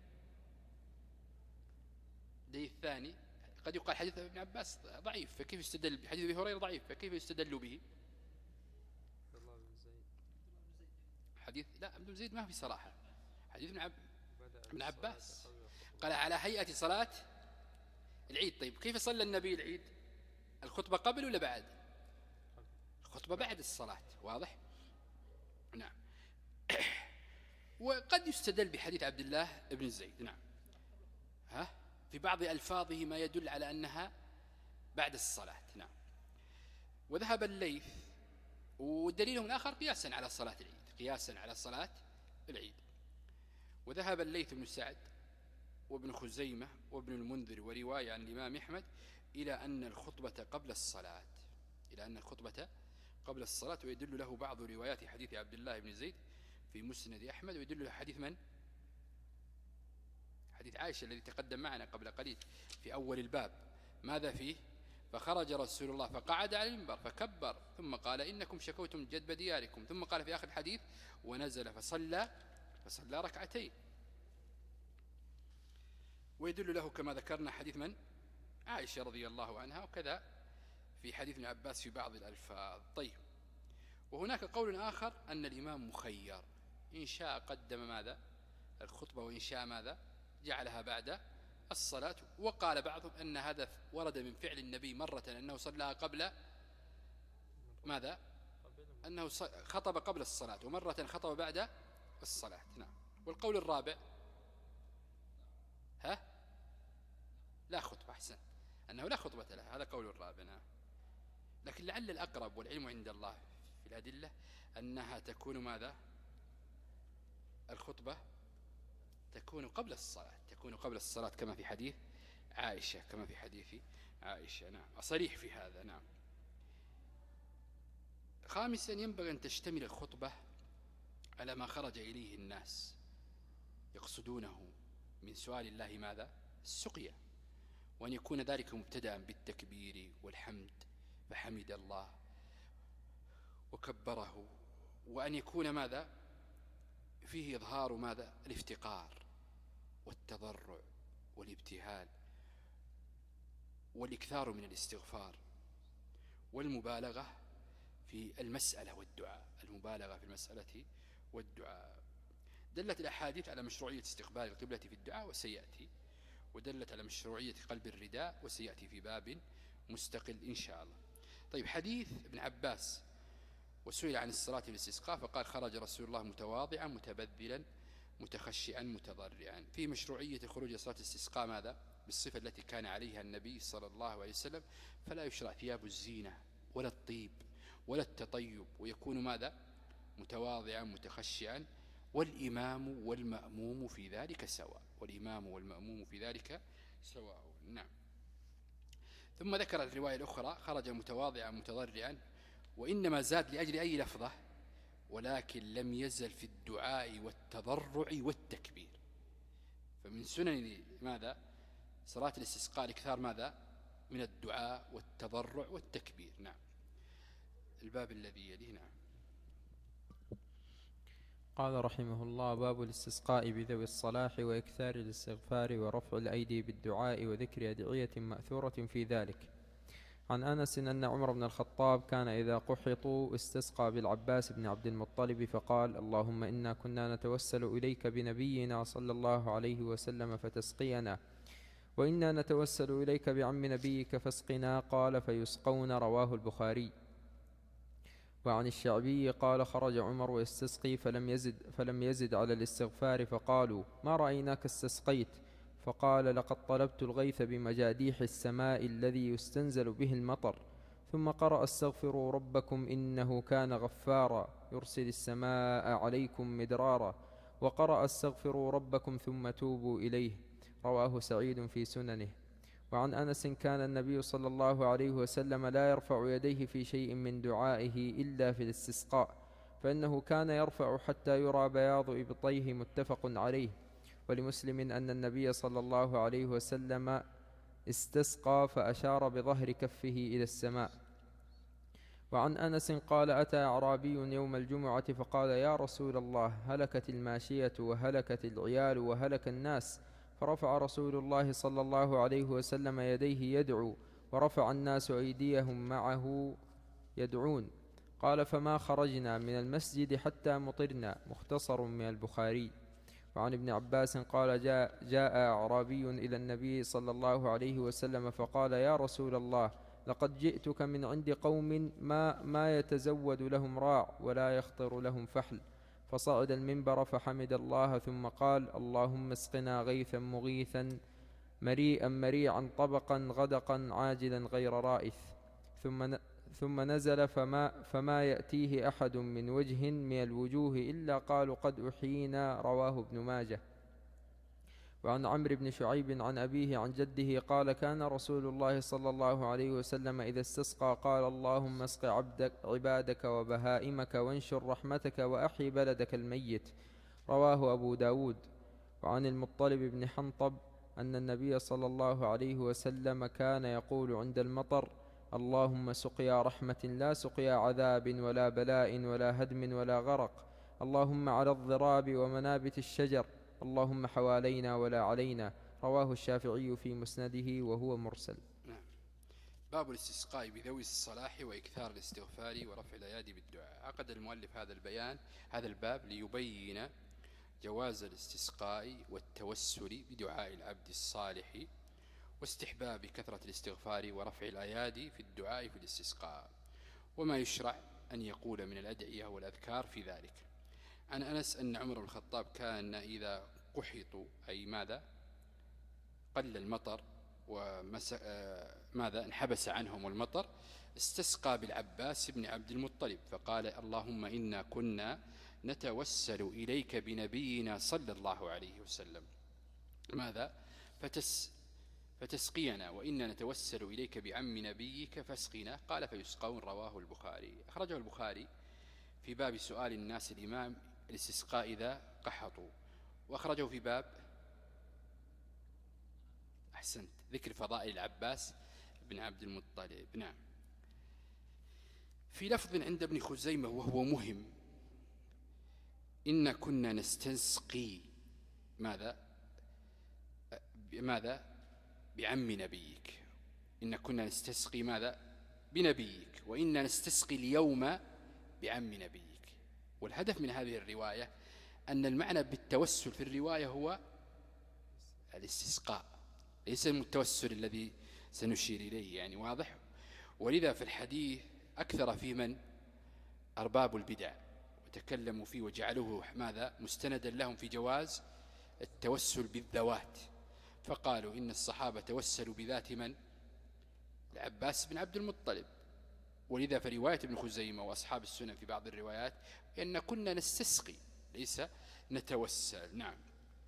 Speaker 2: دليل الثاني قد يقال حديث ابن عباس ضعيف، فكيف يستدل بحديث أبي هريرة ضعيف فكيف يستدل به؟ حديث لا ابن زيد ما في صراحة، حديث ابن عب... ابن عباس قال على هيئة صلاة العيد. طيب، كيف صلى النبي العيد؟ الخطبة قبل ولا بعد؟ الخطبة بعد الصلاة، واضح؟ نعم. وقد يستدل بحديث عبد الله ابن زيد، نعم، ها في بعض ألفاظه ما يدل على أنها بعد الصلاة، نعم. وذهب الليث ودليلهم الآخر قياسا على صلاة العيد، قياسا على صلاة العيد. وذهب الليث بن سعد وابن خزيمة وابن المنذر ورواية عن الإمام أحمد إلى أن الخطبة قبل الصلاة، إلى أن الخطبة قبل الصلاة. ويدل له بعض روايات حديث عبد الله بن زيد في مسند أحمد، ويدل له حديث من؟ حديث عائشة الذي تقدم معنا قبل قليل في أول الباب، ماذا فيه؟ فخرج رسول الله فقعد على المنبر فكبر ثم قال إنكم شكوتم جدب دياركم، ثم قال في آخر الحديث ونزل فصلى فصلى ركعتين. ويدل له كما ذكرنا حديث من؟ عائشة رضي الله عنها، وكذا في حديث ابن عباس في بعض الألفاظ. طيب، وهناك قول آخر أن الإمام مخير، إن شاء قدم ماذا الخطبة وإن شاء ماذا جعلها بعد الصلاة. وقال بعضهم أن هذا ورد من فعل النبي مرة أنه صلى قبل ماذا أنه خطب قبل الصلاة، ومرة خطب بعد الصلاة، نعم. والقول الرابع ها لا خطبة، أحسن، أنه لا خطبة له، هذا قول الرابع، نعم. لكن لعل الأقرب والعلم عند الله في الأدلة أنها تكون ماذا الخطبة تكون قبل الصلاة، تكون قبل الصلاة كما في حديث عائشة كما في حديث عائشة. نعم، صريح في هذا. نعم. خامسا ينبغي أن تشتمل الخطبة على ما خرج إليه الناس يقصدونه من سؤال الله ماذا؟ السقيا، وأن يكون ذلك مبتدأ بالتكبير والحمد، فحمد الله وكبره، وأن يكون ماذا؟ فيه إظهار ماذا؟ الافتقار والتضرع والابتهال والإكثار من الاستغفار والمبالغة في المسألة والدعاء، المبالغة في المسألة والدعاء. دلت الأحاديث على مشروعية استقبال القبلة في الدعاء وسيأتي، ودلت على مشروعية قلب الرداء وسيأتي في باب مستقل إن شاء الله. طيب، حديث ابن عباس وسئل عن الصلاة في الاستسقاء فقال خرج رسول الله متواضعا متبذلا متخشعا متضرعا. في مشروعية خروج صلاة الاستسقاء ماذا؟ بالصفة التي كان عليها النبي صلى الله عليه وسلم، فلا يشرع ثياب الزينة ولا الطيب ولا التطيب، ويكون ماذا؟ متواضعا متخشعا، والإمام والمأموم في ذلك سواء، والإمام والمأموم في ذلك سواء. نعم. ثم ذكر الرواية الأخرى خرج متواضعا متضرعا، وإنما زاد لأجل أي لفظة، ولكن لم يزل في الدعاء والتضرع والتكبير. فمن سنن ماذا؟ صلاة الاستسقاء الإكثار ماذا؟ من الدعاء والتضرع والتكبير. نعم. الباب الذي يليه. نعم.
Speaker 1: قال رحمه الله: باب الاستسقاء بذوي الصلاح وإكثار الاستغفار ورفع الأيدي بالدعاء وذكر أدعية مأثورة في ذلك. عن أنس أن عمر بن الخطاب كان إذا قحطوا استسقى بالعباس بن عبد المطلب فقال: اللهم إنا كنا نتوسل إليك بنبينا صلى الله عليه وسلم فتسقينا، وإنا نتوسل إليك بعم نبيك فاسقنا. قال: فيسقون. رواه البخاري. وعن الشعبي قال: خرج عمر ويستسقي فلم يزد, فلم يزد على الاستغفار، فقالوا: ما رأيناك استسقيت؟ فقال: لقد طلبت الغيث بمجاديح السماء الذي يستنزل به المطر. ثم قرأ: استغفروا ربكم إنه كان غفارا يرسل السماء عليكم مدرارا. وقرأ: استغفروا ربكم ثم توبوا إليه. رواه سعيد في سننه. وعن أنس كان النبي صلى الله عليه وسلم لا يرفع يديه في شيء من دعائه إلا في الاستسقاء، فإنه كان يرفع حتى يرى بياض إبطيه. متفق عليه. ولمسلم أن النبي صلى الله عليه وسلم استسقى فأشار بظهر كفه إلى السماء. وعن أنس قال: أتى أعرابي يوم الجمعة فقال: يا رسول الله، هلكت الماشية وهلكت العيال وهلك الناس. فرفع رسول الله صلى الله عليه وسلم يديه يدعو، ورفع الناس أيديهم معه يدعون. قال: فما خرجنا من المسجد حتى مطرنا. مختصر من البخاري. وعن ابن عباس قال: جاء, جاء أعرابي إلى النبي صلى الله عليه وسلم فقال: يا رسول الله، لقد جئتك من عند قوم ما, ما يتزود لهم راع ولا يخطر لهم فحل. فصعد المنبر فحمد الله ثم قال: اللهم اسقنا غيثا مغيثا مريئا مريعا طبقا غدقا عاجلا غير رائث. ثم ثم نزل فما, فما يأتيه أحد من وجه من الوجوه إلا قالوا قد أحيينا. رواه ابن ماجه. وعن عمرو بن شعيب عن أبيه عن جده قال: كان رسول الله صلى الله عليه وسلم إذا استسقى قال: اللهم اسق عبدك عبادك وبهائمك وانشر رحمتك وأحي بلدك الميت. رواه أبو داود. وعن المطلب بن حنطب أن النبي صلى الله عليه وسلم كان يقول عند المطر: اللهم سقيا رحمة لا سقيا عذاب ولا بلاء ولا هدم ولا غرق. اللهم على الضراب ومنابت الشجر. اللهم حوالينا ولا علينا. رواه الشافعي في مسنده وهو مرسل.
Speaker 2: نعم. باب الاستسقاء بذوي الصلاح وإكثار الاستغفار ورفع الأيادي بالدعاء. عقد المؤلف هذا البيان هذا الباب ليبين جواز الاستسقاء والتوسل بدعاء العبد الصالح، واستحباب كثرة الاستغفار ورفع الأيادي في الدعاء في الاستسقاء، وما يشرع أن يقول من الأدعية والأذكار في ذلك. عن أنس أن عمر بن الخطاب كان إذا قحطوا أي ماذا قل المطر وماذا انحبس عنهم المطر استسقى بالعباس بن عبد المطلب فقال: اللهم إنا كنا نتوسل إليك بنبينا صلى الله عليه وسلم ماذا فتس فتسقينا، وإنا نتوسل إليك بعم نبيك فاسقنا. قال فيسقون. رواه البخاري. أخرجه البخاري في باب سؤال الناس الإمام الاستسقاء إذا قحطوا، وأخرجه في باب أحسنت ذكر فضائل العباس بن عبد المطلب. نعم. في لفظ عند ابن خزيمة وهو مهم: إن كنا نستسقي ماذا ماذا بعم نبيك. إن كنا نستسقي ماذا بنبيك، وإنا نستسقي اليوم بعم نبيك. والهدف من هذه الرواية أن المعنى بالتوسل في الرواية هو الاستسقاء، ليس التوسل الذي سنشير إليه، يعني واضح. ولذا في الحديث أكثر في من أرباب البدع وتكلموا فيه وجعلوه ماذا مستندا لهم في جواز التوسل بالذوات، فقالوا إن الصحابة توسلوا بذات من؟ العباس بن عبد المطلب. ولذا في رواية ابن خزيمة وأصحاب السنن في بعض الروايات إن كنا نستسقي ليس نتوسل. نعم.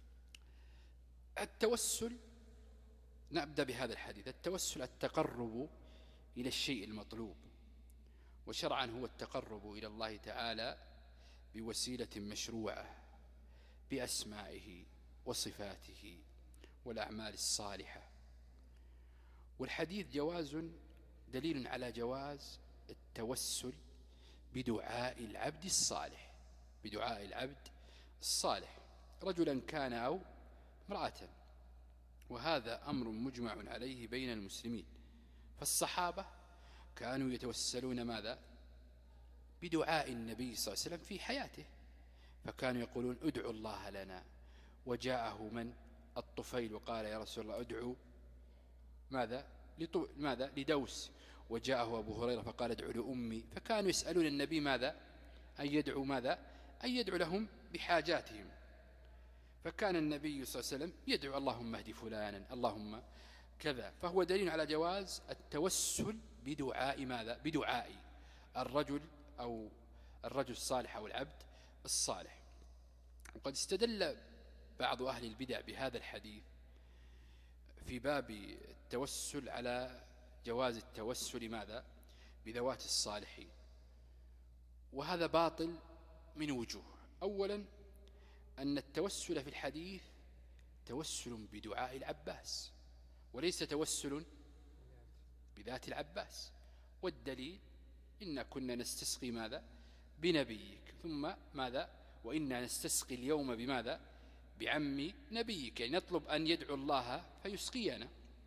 Speaker 2: التوسل، نبدأ بهذا الحديث. التوسل التقرب إلى الشيء المطلوب، وشرعا هو التقرب إلى الله تعالى بوسيلة مشروعة بأسمائه وصفاته والأعمال الصالحة. والحديث جواز دليل على جواز التوسل بدعاء العبد الصالح، بدعاء العبد الصالح رجلا كان أو امرأة، وهذا أمر مجمع عليه بين المسلمين. فالصحابة كانوا يتوسلون ماذا؟ بدعاء النبي صلى الله عليه وسلم في حياته، فكانوا يقولون ادعوا الله لنا. وجاءه من؟ الطفيل وقال يا رسول الله ادعو ماذا؟ لطو... ماذا؟ لدوس. وجاءه أبو هريرة فقال ادعو لأمي. فكانوا يسألون النبي ماذا؟ أن يدعو ماذا؟ أن يدعو لهم بحاجاتهم. فكان النبي صلى الله عليه وسلم يدعو اللهم اهد فلانا، اللهم كذا. فهو دليل على جواز التوسل بدعاء ماذا؟ بدعاء الرجل أو الرجل الصالح أو العبد الصالح. وقد استدل بعض أهل البدع بهذا الحديث في باب التوسل على جواز التوسل ماذا؟ بذوات الصالحين، وهذا باطل من وجوه. أولا أن التوسل في الحديث توسل بدعاء العباس وليس توسل بذات العباس، والدليل إن كنا نستسقي ماذا؟ بنبيك. ثم ماذا؟ وإنا نستسقي اليوم بماذا؟ بعم نبيك، يعني نطلب أن يدعو الله فيسقينا.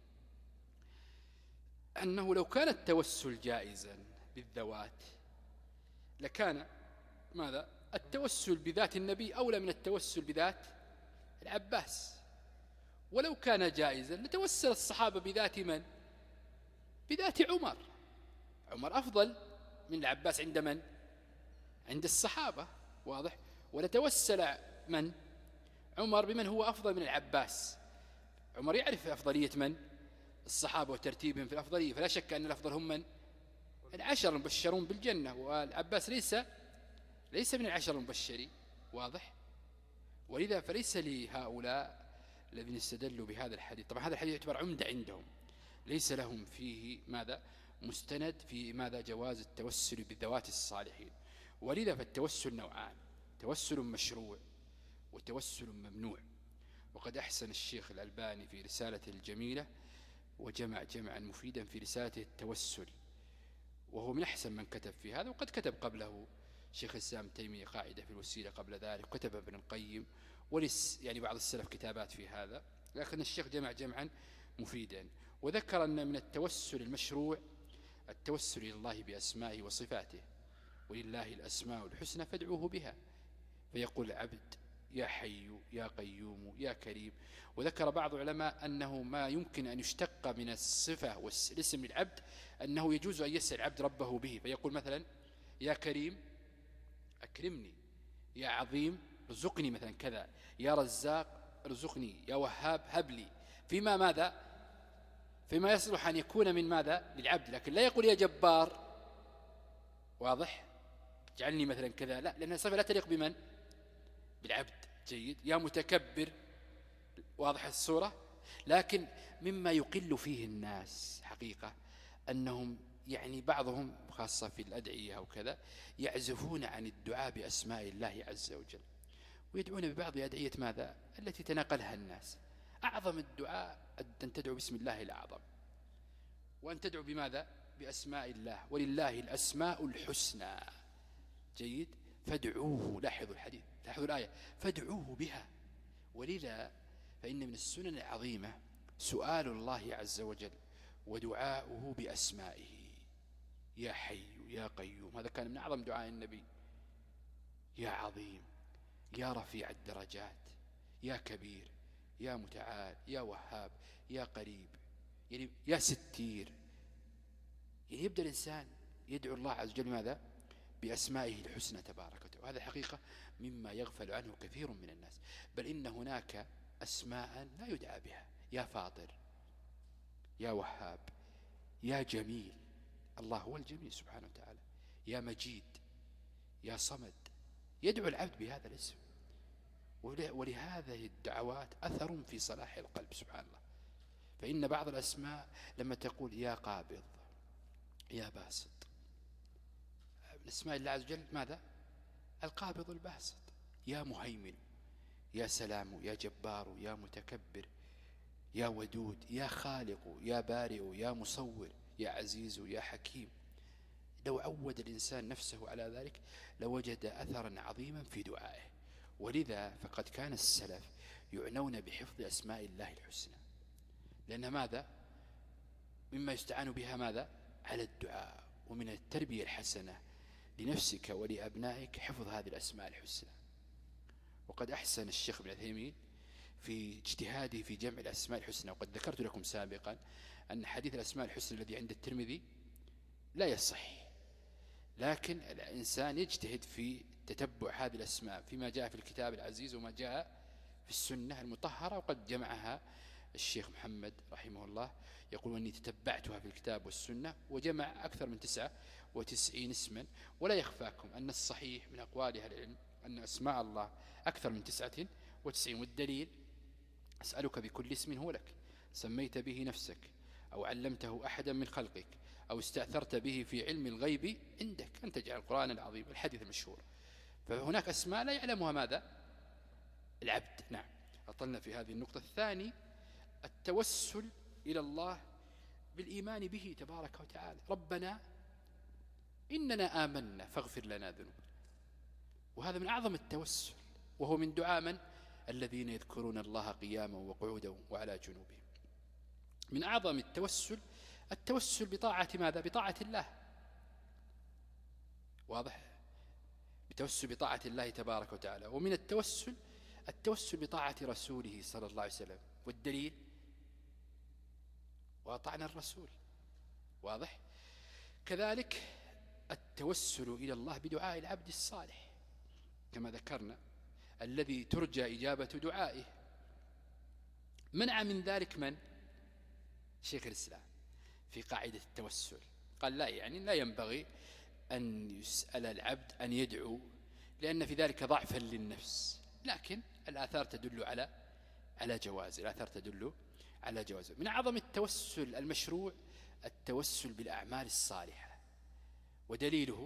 Speaker 2: أنه لو كان التوسل جائزا بالذوات لكان ماذا؟ التوسل بذات النبي أولى من التوسل بذات العباس. ولو كان جائزا لتوسل الصحابة بذات من؟ بذات عمر. عمر أفضل من العباس عند من؟ عند الصحابة، واضح. ولتوسل من؟ عمر بمن هو أفضل من العباس. عمر يعرف أفضلية من؟ الصحابة وترتيبهم في الأفضلية، فلا شك أن الأفضل هم من؟ العشر المبشرون بالجنة، والعباس ليس ليس من العشر المبشرين، واضح. ولذا فليس لهؤلاء الذين استدلوا بهذا الحديث، طبعا هذا الحديث يعتبر عمدة عندهم، ليس لهم فيه ماذا؟ مستند في ماذا؟ جواز التوسل بالذوات الصالحين. ولذا فالتوسل نوعان: توسل مشروع وتوسل ممنوع. وقد أحسن الشيخ الألباني في رسالته الجميلة وجمع جمعا مفيدا في رسالته التوسل، وهو من أحسن من كتب في هذا. وقد كتب قبله شيخ الإسلام تيمية قاعدة في الوسيلة قبل ذلك، وكتب ابن القيم ولس يعني بعض السلف كتابات في هذا، لكن الشيخ جمع جمعا مفيدا. وذكر أن من التوسل المشروع التوسل إلى الله بأسمائه وصفاته، ولله الأسماء الحسنى فادعوه بها. فيقول العبد يا حي يا قيوم يا كريم. وذكر بعض العلماء أنه ما يمكن أن يشتق من الصفة والاسم للعبد أنه يجوز أن يسأل العبد ربه به، فيقول مثلا يا كريم أكرمني، يا عظيم ارزقني مثلا كذا، يا رزاق ارزقني، يا وهاب هب لي، فيما ماذا؟ فيما يصلح أن يكون من ماذا؟ للعبد. لكن لا يقول يا جبار، واضح، اجعلني مثلا كذا، لا، لأن الصفة لا تليق بمن؟ بالعبد. جيد. يا متكبر، واضح الصورة، لكن مما يقل فيه الناس حقيقة أنهم يعني بعضهم خاصة في الأدعية أو كذا يعزفون عن الدعاء بأسماء الله عز وجل، ويدعون ببعض أدعية ماذا التي تناقلها الناس. أعظم الدعاء أن تدعو باسم الله الأعظم، وأن تدعو بماذا بأسماء الله، ولله الأسماء الحسنى. جيد، فادعوه. لاحظوا الحديث، لاحظوا الآية، فادعوه بها. ولذا فإن من السنن العظيمة سؤال الله عز وجل ودعاؤه بأسمائه، يا حي يا قيوم، هذا كان من أعظم دعاء النبي. يا عظيم، يا رفيع الدرجات، يا كبير، يا متعال، يا وهاب، يا قريب، يعني يا ستير. يعني يبدأ الإنسان يدعو الله عز وجل ماذا بأسمائه الحسنى تبارك وتعالى. وهذا حقيقة مما يغفل عنه كثير من الناس، بل إن هناك أسماء لا يدعى بها، يا فاطر، يا وهاب، يا جميل، الله هو الجميل سبحانه وتعالى، يا مجيد، يا صمد. يدعو العبد بهذا الاسم، ولهذه الدعوات أثر في صلاح القلب سبحان الله. فإن بعض الأسماء لما تقول يا قابض، يا باسط، من اسماء الله عز وجل ماذا القابض الباسط، يا مهيمن، يا سلام، يا جبار، يا متكبر، يا ودود، يا خالق، يا بارئ، يا مصور، يا عزيز، يا حكيم. لو عود الإنسان نفسه على ذلك لوجد أثرا عظيما في دعائه. ولذا فقد كان السلف يعنون بحفظ أسماء الله الحسنى، لأن ماذا مما يستعان بها ماذا على الدعاء، ومن التربية الحسنة لنفسك ولأبنائك حفظ هذه الأسماء الحسنى. وقد أحسن الشيخ ابن عثيمين في اجتهاده في جمع الأسماء الحسنى. وقد ذكرت لكم سابقا أن حديث الأسماء الحسنى الذي عند الترمذي لا يصح، لكن الإنسان يجتهد في تتبع هذه الأسماء فيما جاء في الكتاب العزيز وما جاء في السنة المطهرة. وقد جمعها الشيخ محمد رحمه الله، يقول أني تتبعتها في الكتاب والسنة، وجمع أكثر من تسعة وتسعين اسما. ولا يخفاكم أن الصحيح من أقوال أهل العلم أن أسماء الله أكثر من تسعة وتسعين. والدليل أسألك بكل اسم هو لك سميت به نفسك أو علمته أحدا من خلقك أو استأثرت به في علم الغيب عندك أن تجعل القرآن العظيم، الحديث المشهور. فهناك أسماء لا يعلمها ماذا العبد. نعم، أطلنا في هذه النقطة. الثاني التوسل إلى الله بالإيمان به تبارك وتعالى. ربنا إننا آمنا فاغفر لنا ذنوبنا، وهذا من أعظم التوسل، وهو من دعاء من الذين يذكرون الله قياما وقعودا وعلى جنوبهم. من أعظم التوسل التوسل بطاعة ماذا بطاعة الله، واضح، بتوسل بطاعة الله تبارك وتعالى. ومن التوسل التوسل بطاعة رسوله صلى الله عليه وسلم، والدليل وأطعنا الرسول، واضح. كذلك التوسل إلى الله بدعاء العبد الصالح كما ذكرنا الذي ترجى إجابة دعائه. منع من ذلك من شيخ الإسلام في قاعدة التوسل، قال لا، يعني لا ينبغي أن يسأل العبد أن يدعو لأن في ذلك ضعفا للنفس، لكن الآثار تدل على على جواز، الآثار تدل على جواز. من أعظم التوسل المشروع التوسل بالأعمال الصالحة، ودليله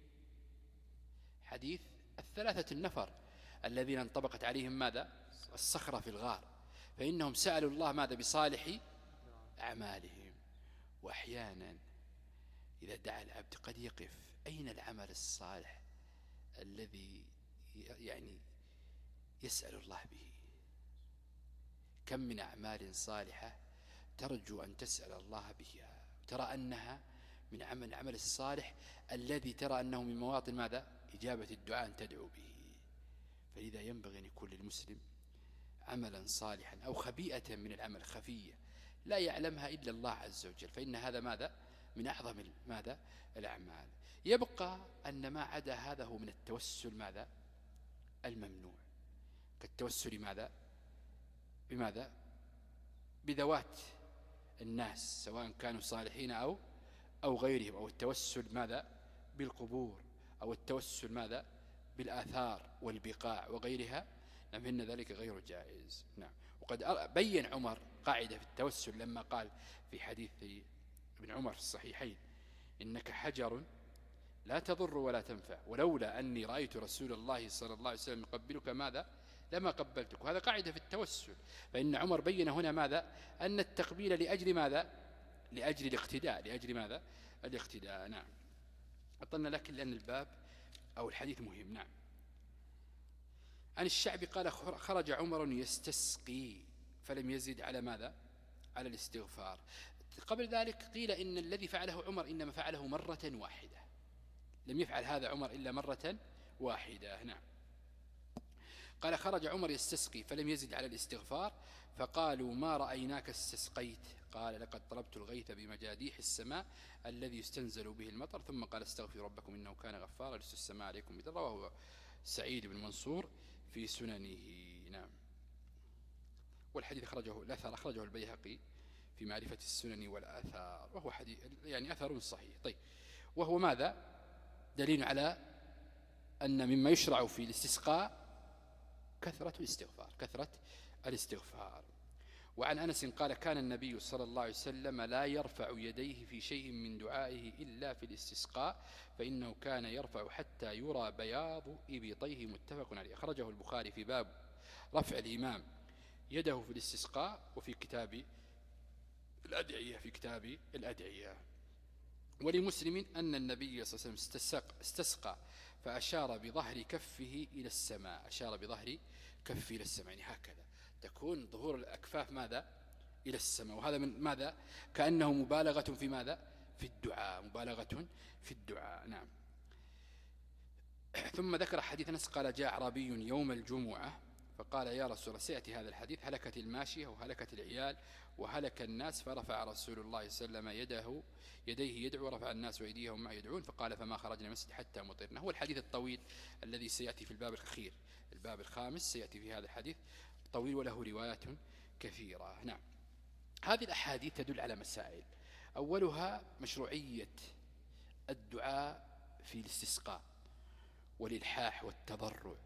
Speaker 2: حديث الثلاثة النفر الذين انطبقت عليهم ماذا الصخرة في الغار، فإنهم سألوا الله ماذا بصالح أعمالهم. وأحيانا إذا دعا العبد قد يقف أين العمل الصالح الذي يعني يسأل الله به. كم من أعمال صالحة ترجو أن تسأل الله بها، ترى أنها من عمل العمل الصالح الذي ترى أنه من مواطن ماذا إجابة الدعاء أن تدعو به. فلذا ينبغي أن يكون للمسلم عملا صالحا أو خبيئة من العمل خفية لا يعلمها إلا الله عز وجل، فإن هذا ماذا من أعظم ماذا الأعمال. يبقى أن ما عدا هذا هو من التوسل ماذا الممنوع، كالتوسل ماذا بماذا بذوات الناس سواء كانوا صالحين أو أو غيرهم، أو التوسل ماذا بالقبور، أو التوسل ماذا بالآثار والبقاع وغيرها. فإن ذلك غير جائز. نعم. وقد بين عمر قاعدة في التوسل لما قال في حديث ابن عمر في الصحيحين إنك حجر لا تضر ولا تنفع ولولا أني رأيت رسول الله صلى الله عليه وسلم يقبلك ماذا لما قبلتك. وهذا قاعدة في التوسل. فإن عمر بين هنا ماذا أن التقبيل لأجل ماذا لأجل الاقتداء لأجل ماذا الاقتداء. نعم. أطلنا لكن لأن الباب أو الحديث مهم. نعم. عن الشعبي قال خرج عمر يستسقي فلم يزد على ماذا على الاستغفار. قبل ذلك قيل إن الذي فعله عمر إنما فعله مرة واحدة، لم يفعل هذا عمر إلا مرة واحدة. نعم. قال خرج عمر يستسقي فلم يزد على الاستغفار فقالوا ما رأيناك استسقيت قال لقد طلبت الغيث بمجاديح السماء الذي يستنزل به المطر ثم قال استغفروا ربكم إنه كان غفارا يرسل السماء عليكم مدرارا. وهو سعيد بن منصور في سننه. نعم. والحديث أخرجه الأثر أخرجه البيهقي في معرفة السنن والآثار وهو حديث يعني أثر صحيح. طيب. وهو ماذا دليل على أن مما يشرع في الاستسقاء كثرة الاستغفار كثرة الاستغفار. وعن أنس قال كان النبي صلى الله عليه وسلم لا يرفع يديه في شيء من دعائه إلا في الاستسقاء فإنه كان يرفع حتى يرى بياض إبطيه. متفق عليه. أخرجه البخاري في باب رفع الإمام يده في الاستسقاء وفي كتاب الأدعية في كتاب الأدعية. ولمسلم أن النبي صلى الله عليه وسلم استسق استسقى فأشار بظهر كفه إلى السماء أشار بظهر كفه إلى السماء يعني هكذا تكون ظهور الأكفاف ماذا إلى السماء. وهذا من ماذا كأنه مبالغة في ماذا في الدعاء مبالغة في الدعاء. نعم. ثم ذكر حديث أنس قال جاء أعرابي يوم الجمعة فقال يا رسول الله سيأتي هذا الحديث هلكت الماشية وهلكت العيال وهلك الناس فرفع رسول الله صلى الله عليه وسلم يده يديه يدعو ورفع الناس وأيديهم معه يدعون فقال فما خرجنا مسجد حتى مطرنا. هو الحديث الطويل الذي سيأتي في الباب الأخير الباب الخامس سيأتي في هذا الحديث طويل وله روايات كثيرة. نعم. هذه الأحاديث تدل على مسائل. أولها مشروعية الدعاء في الاستسقاء والإلحاح والتضرع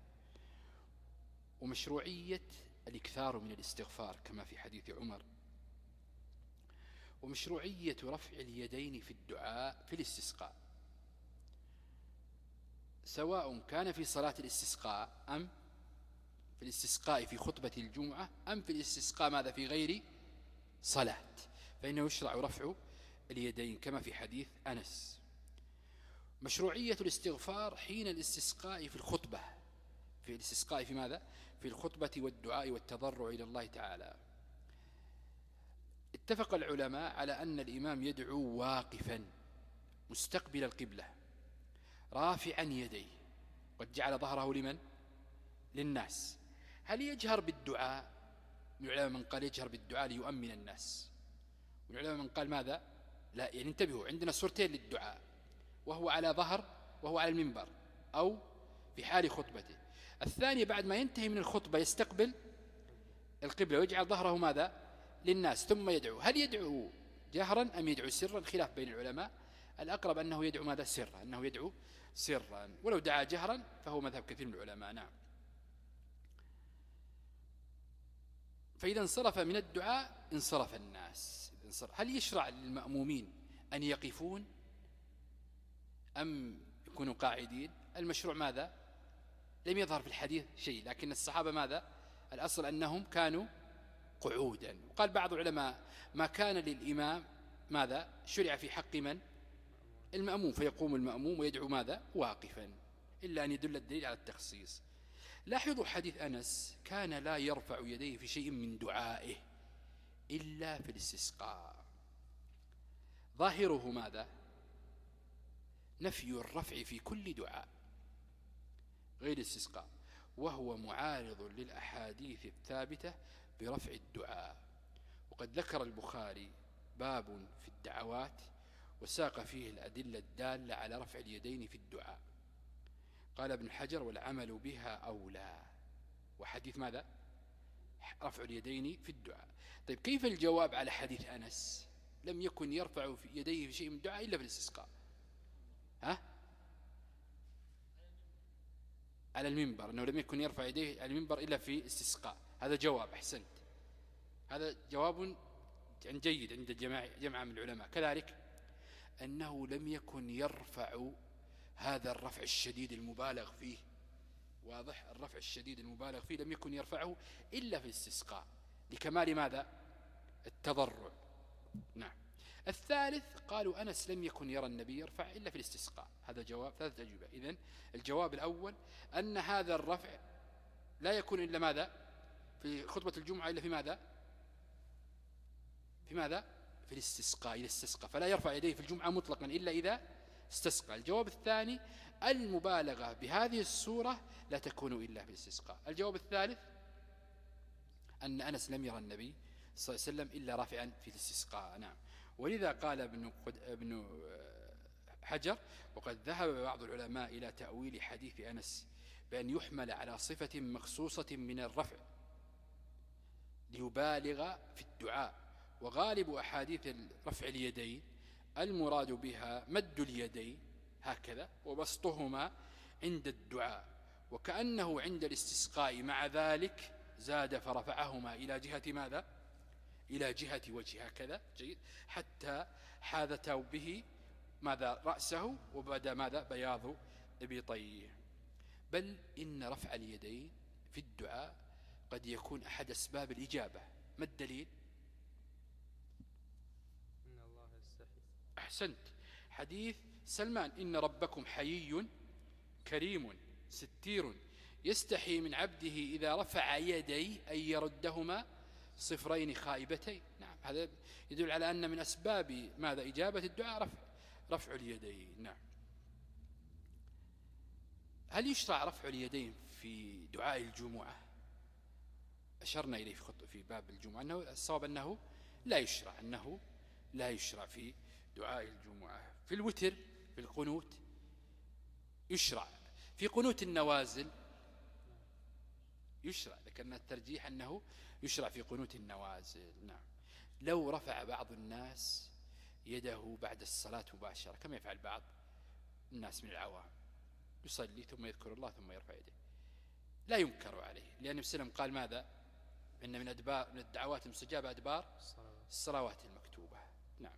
Speaker 2: ومشروعية الإكثار من الاستغفار كما في حديث عمر ومشروعية رفع اليدين في الدعاء في الاستسقاء سواء كان في صلاة الاستسقاء أم في الاستسقاء في خطبة الجمعة أم في الاستسقاء ماذا في غير صلاة فإنه يشرع رفع اليدين كما في حديث أنس. مشروعية الاستغفار حين الاستسقاء في الخطبة في الاستسقاء في ماذا في الخطبة والدعاء والتضرع إلى الله تعالى. اتفق العلماء على أن الإمام يدعو واقفا مستقبل القبلة رافعا يديه قد جعل ظهره لمن للناس. هل يجهر بالدعاء؟ من العلماء من قال يجهر بالدعاء ليؤمن الناس ومن العلماء من قال ماذا لا يعني انتبهوا عندنا صورتين للدعاء وهو على ظهر وهو على المنبر أو في حال خطبته. الثاني بعد ما ينتهي من الخطبة يستقبل القبلة ويجعل ظهره ماذا للناس ثم يدعو. هل يدعو جهرا أم يدعو سرا؟ خلاف بين العلماء. الأقرب أنه يدعو ماذا سرا أنه يدعو سرا ولو دعا جهرا فهو مذهب كثير من العلماء. نعم. فإذا انصرف من الدعاء انصرف الناس. هل يشرع للمأمومين أن يقفون أم يكونوا قاعدين؟ المشروع ماذا لم يظهر في الحديث شيء لكن الصحابة ماذا الأصل أنهم كانوا قعودا. وقال بعض العلماء ما كان للإمام ماذا شرع في حق من المأموم فيقوم المأموم ويدعو ماذا واقفا إلا أن يدل الدليل على التخصيص. لاحظوا حديث أنس كان لا يرفع يديه في شيء من دعائه إلا في الاستسقاء. ظاهره ماذا نفي الرفع في كل دعاء غير الاستسقاء وهو معارض للأحاديث الثابتة برفع الدعاء. وقد ذكر البخاري باب في الدعوات وساق فيه الأدلة الدالة على رفع اليدين في الدعاء. قال ابن حجر والعمل بها أولى. وحديث ماذا رفع اليدين في الدعاء. طيب كيف الجواب على حديث أنس لم يكن يرفع في يديه في شيء من الدعاء إلا في الاستسقاء؟ ها على المنبر، أنه لم يكن يرفع يديه على المنبر إلا في استسقاء. هذا جواب، أحسنت، هذا جواب جيد عند جماعة من العلماء. كذلك أنه لم يكن يرفع هذا الرفع الشديد المبالغ فيه، واضح، الرفع الشديد المبالغ فيه لم يكن يرفعه إلا في الاستسقاء لكمال ماذا؟ التضرع. نعم. الثالث قالوا أنس لم يكن يرى النبي يرفع إلا في الاستسقاء. هذا جواب، ثلاثة أجوبة. إذن الجواب الأول أن هذا الرفع لا يكون إلا ماذا؟ في خطبة الجمعة إلا في ماذا؟ في ماذا؟ في الاستسقاء، إلى الاستسقاء، فلا يرفع يديه في الجمعة مطلقا إلا إذا استسقى. الجواب الثاني المبالغة بهذه الصورة لا تكون إلا في الاستسقاء. الجواب الثالث أن أنس لم يرى النبي صلى الله عليه وسلم إلا رافعا في الاستسقاء. نعم. ولذا قال ابن ابن حجر: وقد ذهب بعض العلماء إلى تأويل حديث أنس بأن يحمل على صفة مخصوصة من الرفع ليبالغ في الدعاء، وغالب أحاديث رفع اليدين المراد بها مد اليدين هكذا وبسطهما عند الدعاء، وكأنه عند الاستسقاء مع ذلك زاد فرفعهما إلى جهة ماذا؟ إلى جهة وجهه هكذا، جيد، حتى حاذت به ماذا؟ رأسه، وبدا ماذا؟ بياض إبطيه. بل إن رفع اليدين في الدعاء قد يكون أحد أسباب الإجابة. ما الدليل؟
Speaker 1: إن الله يستحي.
Speaker 2: أحسنت، حديث سلمان: إن ربكم حيي كريم ستير يستحي من عبده إذا رفع يدي أن يردهما صفرين خائبتين. نعم، هذا يدل على أن من أسباب ماذا؟ إجابة الدعاء رفع, رفع اليدين. نعم. هل يشرع رفع اليدين في دعاء الجمعة؟ أشرنا إليه في خط في باب الجمعة أنه الصواب أنه لا يشرع، أنه لا يشرع في دعاء الجمعة. في الوتر، في القنوت يشرع. في قنوت النوازل يشرع، ذكرنا الترجيح أنه يشرع في قنوت النوازل. نعم. لو رفع بعض الناس يده بعد الصلاة مباشرة كما يفعل بعض الناس من العوام، يصلي ثم يذكر الله ثم يرفع يده، لا ينكر عليه، لأن النبي صلى الله عليه وسلم قال ماذا؟ إن من أدبار من الدعوات المستجابة أدبار الصلوات المكتوبة. نعم.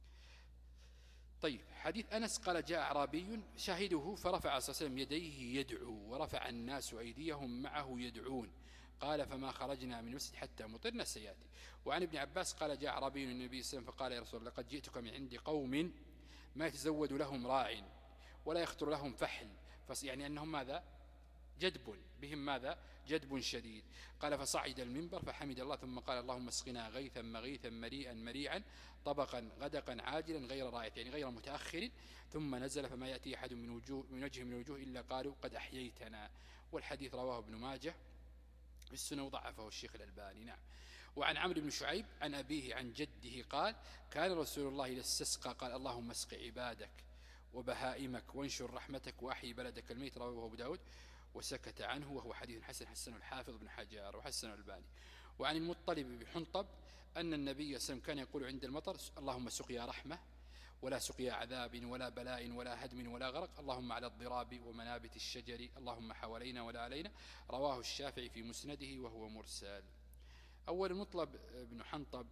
Speaker 2: طيب، حديث أنس قال: جاء أعرابي شاهده فرفع صلى الله عليه وسلم يديه يدعو، ورفع الناس أيديهم معه يدعون، قال: فما خرجنا من المسجد حتى مطرنا سياتي. وعن ابن عباس قال: جاء أعرابي النبي صلى الله عليه وسلم فقال: يا رسول الله، لقد جئتك من عند قوم ما يتزود لهم راع ولا يخطر لهم فحل، يعني أنهم ماذا؟ جدب بهم ماذا؟ جدب شديد. قال: فصعد المنبر فحمد الله ثم قال: اللهم اسقنا غيثا مغيثا مريئا مريعا طبقا غدقا عاجلا غير رائع، يعني غير متأخر. ثم نزل فما يأتي أحد من وجوه من وجه من الوجوه إلا قالوا قد أحييتنا. والحديث رواه ابن ماجه في السنة وضعفه الشيخ الألباني. نعم. وعن عمرو بن شعيب عن أبيه عن جده قال: كان رسول الله إذا استسقى قال: اللهم اسق عبادك وبهائمك وانشر رحمتك وأحيي بلدك الميت. رواه أبو داود وسكت عنه، وهو حديث حسن حسنه الحافظ بن حجار وحسن الألباني. وعن المطلب بحنطب أن النبي صلى الله عليه وسلم كان يقول عند المطر: اللهم سقيا رحمة ولا سقيا عذاب ولا بلاء ولا هدم ولا غرق، اللهم على الضراب ومنابت الشجر، اللهم حوالينا ولا علينا. رواه الشافعي في مسنده وهو مرسل. أول المطلب بن حنطب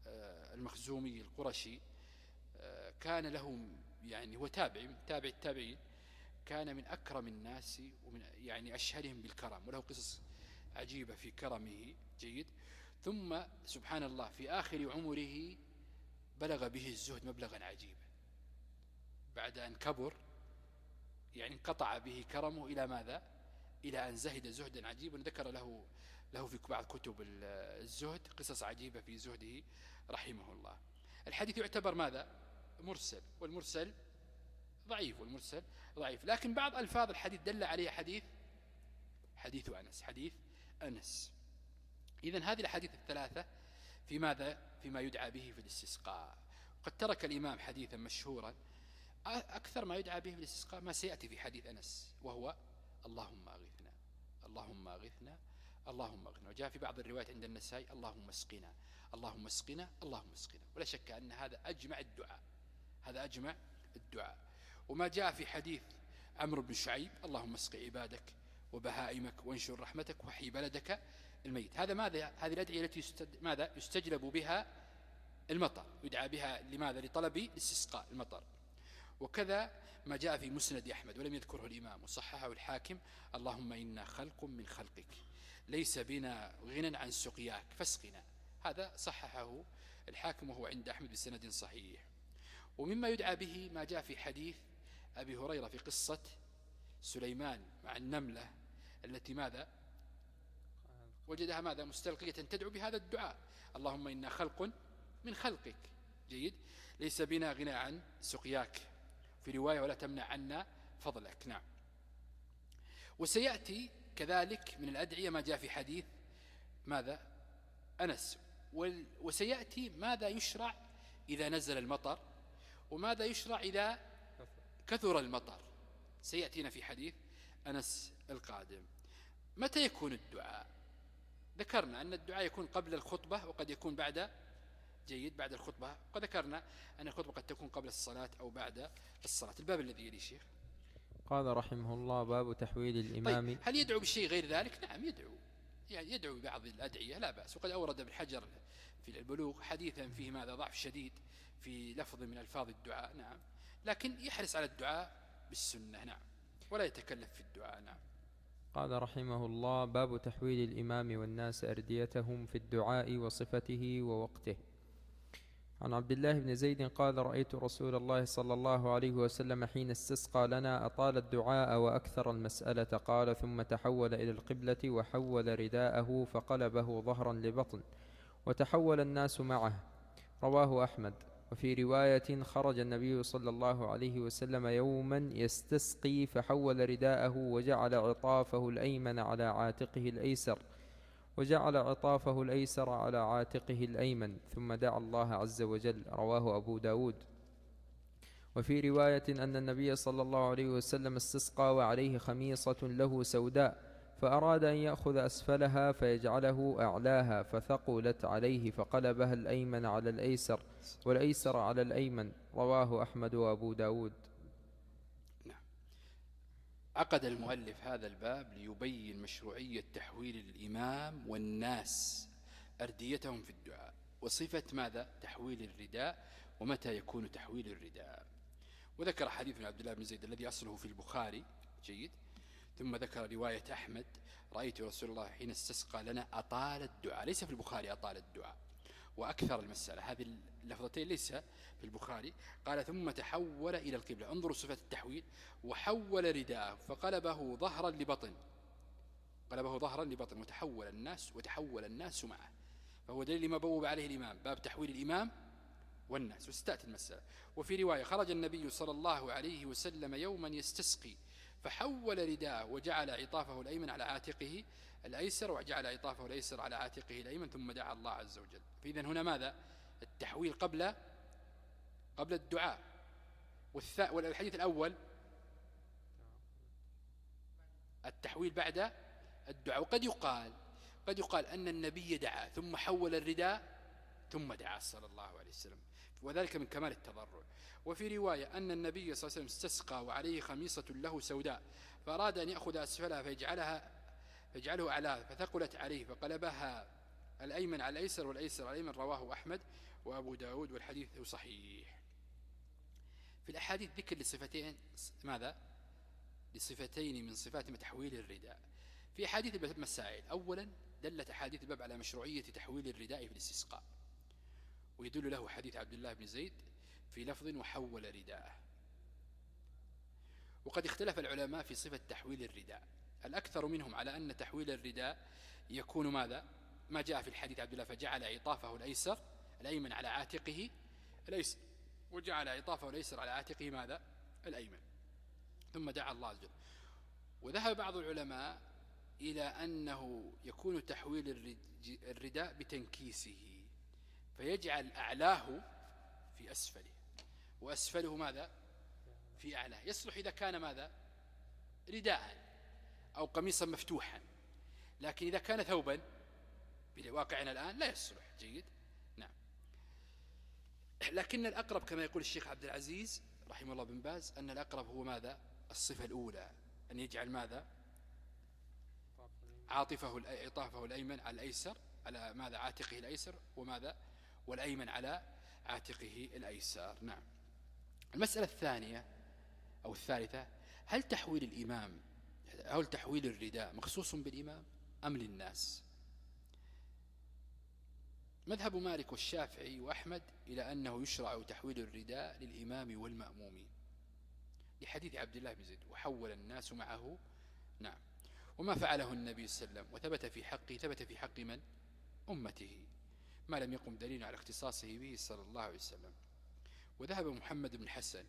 Speaker 2: المخزومي القرشي كان له يعني هو تابع تابع التابعين، كان من أكرم الناس ومن يعني أشهرهم بالكرم، وله قصص عجيبة في كرمه، جيد. ثم سبحان الله في آخر عمره بلغ به الزهد مبلغا عجيبا، بعد أن كبر يعني انقطع به كرمه إلى ماذا؟ إلى أن زهد زهدا عجيبا. ذكر له له في بعض كتب الزهد قصص عجيبة في زهده رحمه الله. الحديث يعتبر ماذا؟ مرسل، والمرسل ضعيف، والمرسل ضعيف، لكن بعض ألفاظ الحديث دل عليه حديث حديث أنس حديث أنس. إذن هذه الحديث الثلاثة في ماذا؟ فيما يدعى به في الاستسقاء. قد ترك الإمام حديثا مشهورا أكثر ما يدعى به في الاستسقاء ما سيأتي في حديث أنس، وهو اللهم أغثنا اللهم أغثنا اللهم أغثنا. وجاء في بعض الروايات عند النسائي اللهم اسقنا اللهم اسقنا اللهم اسقنا. ولا شك أن هذا أجمع الدعاء، هذا أجمع الدعاء. وما جاء في حديث عمرو بن شعيب اللهم اسق عبادك وبهائمك وانشر رحمتك وحي بلدك الميت. هذا ماذا؟ هذه الأدعية التي يستد... ماذا يستجلب بها المطر، يدعى بها لماذا؟ لطلب استسقاء المطر. وكذا ما جاء في مسند أحمد ولم يذكره الإمام وصححه الحاكم: اللهم إنا خلق من خلقك ليس بنا غنى عن سقياك فاسقنا. هذا صححه الحاكم وهو عند أحمد بسند صحيح. ومما يدعى به ما جاء في حديث أبي هريرة في قصة سليمان مع النملة التي ماذا وجدها ماذا مستلقية تدعو بهذا الدعاء: اللهم إنا خلق من خلقك جيد ليس بنا غنى عن سقياك، في رواية ولا تمنع عنا فضلك. نعم. وسيأتي كذلك من الأدعية ما جاء في حديث ماذا أنس. وسيأتي ماذا يشرع إذا نزل المطر، وماذا يشرع إذا كثر المطر، سيأتينا في حديث أنس القادم. متى يكون الدعاء؟ ذكرنا أن الدعاء يكون قبل الخطبة وقد يكون بعد جيد بعد الخطبة، وقد ذكرنا أن الخطبة قد تكون قبل الصلاة أو بعد الصلاة. الباب الذي يلي شيخ.
Speaker 1: قال رحمه الله: باب تحويل الإمام.
Speaker 2: طيب هل يدعو بشيء غير ذلك؟ نعم يدعو، يعني يدعو ببعض الأدعية لا بأس. وقد أورد ابن حجر في البلوغ حديثا فيه ماذا ضعف شديد في لفظ من ألفاظ الدعاء. نعم، لكن يحرص على الدعاء بالسنة. نعم، ولا يتكلف في الدعاء. نعم.
Speaker 1: قال رحمه الله: باب تحويل الإمام والناس أرديتهم في الدعاء وصفته ووقته. عن عبد الله بن زيد قال: رأيت رسول الله صلى الله عليه وسلم حين استسقى لنا أطال الدعاء وأكثر المسألة. قال: ثم تحول إلى القبلة وحول رداءه فقلبه ظهرا لبطن وتحول الناس معه. رواه أحمد. وفي رواية: خرج النبي صلى الله عليه وسلم يوما يستسقي فحول رداءه وجعل عطافه الأيمن على عاتقه الأيسر وجعل عطافه الأيسر على عاتقه الأيمن ثم دعا الله عز وجل. رواه أبو داود. وفي رواية أن النبي صلى الله عليه وسلم استسقى وعليه خميصة له سوداء فأراد أن يأخذ أسفلها فيجعله أعلاها فثقلت عليه فقلبها الأيمن على الأيسر والأيسر على الأيمن. رواه أحمد وأبو داود.
Speaker 2: نعم. عقد المؤلف هذا الباب ليبين مشروعية تحويل الإمام والناس أرديتهم في الدعاء، وصفة ماذا تحويل الرداء، ومتى يكون تحويل الرداء. وذكر حديث من عبد الله بن زيد الذي أصله في البخاري جيد. ثم ذكر رواية أحمد: رأيت رسول الله حين استسقى لنا أطال الدعاء. ليس في البخاري أطال الدعاء وأكثر المسألة، هذه اللفظتين ليس في البخاري. قال: ثم تحول إلى القبلة. انظروا صفة التحويل: وحول رداءه فقلبه ظهرا لبطن قلبه ظهرا لبطن وتحول الناس وتحول الناس معه. فهو دليل لما بوب عليه الإمام، باب تحويل الإمام والناس، وستأتي المسألة. وفي رواية: خرج النبي صلى الله عليه وسلم يوما يستسقي فحول رداءه وجعل عطافه الأيمن على عاتقه الأيسر وجعل عطافه الأيسر على عاتقه الأيمن ثم دعا الله عز وجل. فإذن هنا ماذا؟ التحويل قبل قبل الدعاء. والحديث الأول التحويل بعد الدعاء. وقد يقال قد يقال أن النبي دعا ثم حول الرداء ثم دعا صلى الله عليه وسلم، وذلك من كمال التضرع. وفي رواية أن النبي صلى الله عليه وسلم استسقى وعليه خميصة له سوداء فأراد أن يأخذ أسفلها فيجعلها فيجعله أعلاها فثقلت عليه فقلبها الأيمن على الأيسر والأيسر على الأيمن. رواه أحمد وأبو داود والحديث صحيح. في الأحاديث ذكر لصفتين ماذا؟ لصفتين من صفات تحويل الرداء. في أحاديث الباب مسائل. أولا دلت أحاديث الباب على مشروعية تحويل الرداء في الاستسقاء، ويدل له حديث عبد الله بن زيد في لفظ: وحول رداءه. وقد اختلف العلماء في صفة تحويل الرداء، الأكثر منهم على أن تحويل الرداء يكون ماذا؟ ما جاء في الحديث عبد الله: فجعل عطافه الأيسر الأيمن على عاتقه الأيسر وجعل عطافه الأيسر على عاتقه ماذا؟ الأيمن ثم دعا الله عز وجل. وذهب بعض العلماء إلى أنه يكون تحويل الرداء بتنكيسه، فيجعل أعلاه في أسفله وأسفله ماذا؟ في أعلاه. يصلح إذا كان ماذا؟ رداء أو قميصا مفتوحا، لكن إذا كان ثوبا بواقعنا الآن لا يصلح. جيد. نعم. لكن الأقرب كما يقول الشيخ عبد العزيز رحمه الله بن باز أن الأقرب هو ماذا؟ الصفة الأولى، أن يجعل ماذا؟ عاطفه عطافه الأيمن على الأيسر، على ماذا؟ عاتقه الأيسر، وماذا؟ والأيمن على عاتقه الأيسر. نعم. المسألة الثانية أو الثالثة: هل تحويل الإمام هل تحويل الرداء مخصوص بالإمام أم للناس؟ مذهب مالك والشافعي وأحمد إلى أنه يشرع تحويل الرداء للإمام والمأمومين، لحديث عبد الله بن زيد: وحول الناس معه. نعم. وما فعله النبي صلى الله عليه وسلم وثبت في حقه ثبت في حق من؟ أمته، ما لم يقم دليل على اختصاصه به صلى الله عليه وسلم. وذهب محمد بن حسن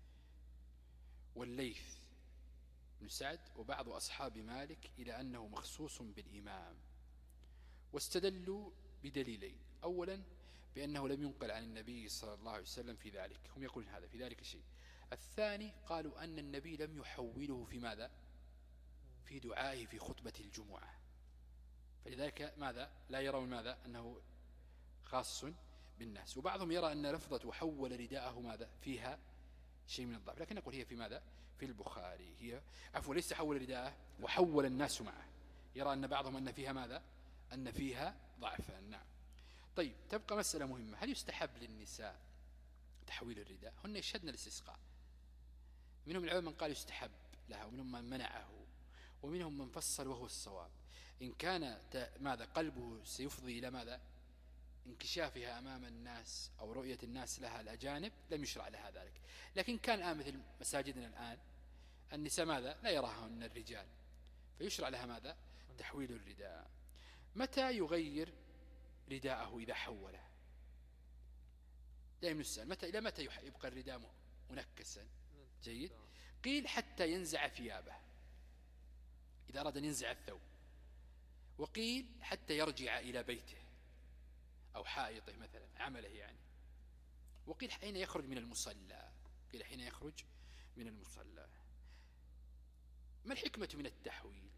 Speaker 2: والليث بن سعد وبعض أصحاب مالك إلى أنه مخصوص بالإمام، واستدلوا بدليلين: أولا بأنه لم ينقل عن النبي صلى الله عليه وسلم في ذلك، هم يقولون هذا في ذلك شيء. الثاني قالوا أن النبي لم يحوله في ماذا؟ في دعائه في خطبة الجمعة، فلذلك ماذا؟ لا يرون ماذا؟ أنه خاص بالناس. وبعضهم يرى أن لفظة وحول رداءه ماذا؟ فيها شيء من الضعف، لكن نقول هي في ماذا؟ في البخاري. هي عفوا ليس حول رداءه، وحول الناس معه. يرى أن بعضهم أن فيها ماذا؟ أن فيها ضعفا. نعم. طيب، تبقى مسألة مهمة: هل يستحب للنساء تحويل الرداء؟ هن يشهدن الاستسقاء. منهم العلماء من قال يستحب لها، ومنهم من منعه، ومنهم من فصل وهو الصواب. إن كان ماذا قلبه سيفضي إلى ماذا؟ انكشافها أمام الناس أو رؤية الناس لها الأجانب، لم يشرع لها ذلك. لكن كان الآن مثل مساجدنا الآن النساء ماذا؟ لا يراهن الرجال، فيشرع لها ماذا؟ تحويل الرداء. متى يغير رداءه إذا حوله؟ دائما نسأل متى إلى متى يبقى الرداء منكسا؟ جيد. قيل حتى ينزع ثيابه، إذا أراد أن ينزع الثوب. وقيل حتى يرجع إلى بيته أو حائطه مثلا، عمله يعني. وقيل حين يخرج من المصلى، قيل حين يخرج من المصلى. ما الحكمة من التحويل؟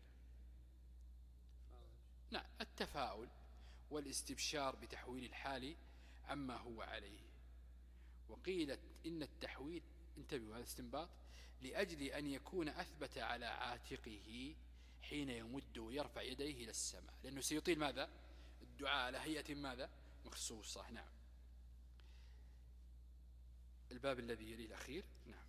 Speaker 2: نعم، التفاؤل والاستبشار بتحويل الحال عما هو عليه. وقيل إن التحويل، انتبهوا هذا استنباط، لأجل أن يكون أثبت على عاتقه حين يمد ويرفع يديه إلى السماء، لأنه سيطيل ماذا؟ الدعاء على هيئة ماذا؟ مخصوصة. نعم. الباب الذي يلي الأخير. نعم.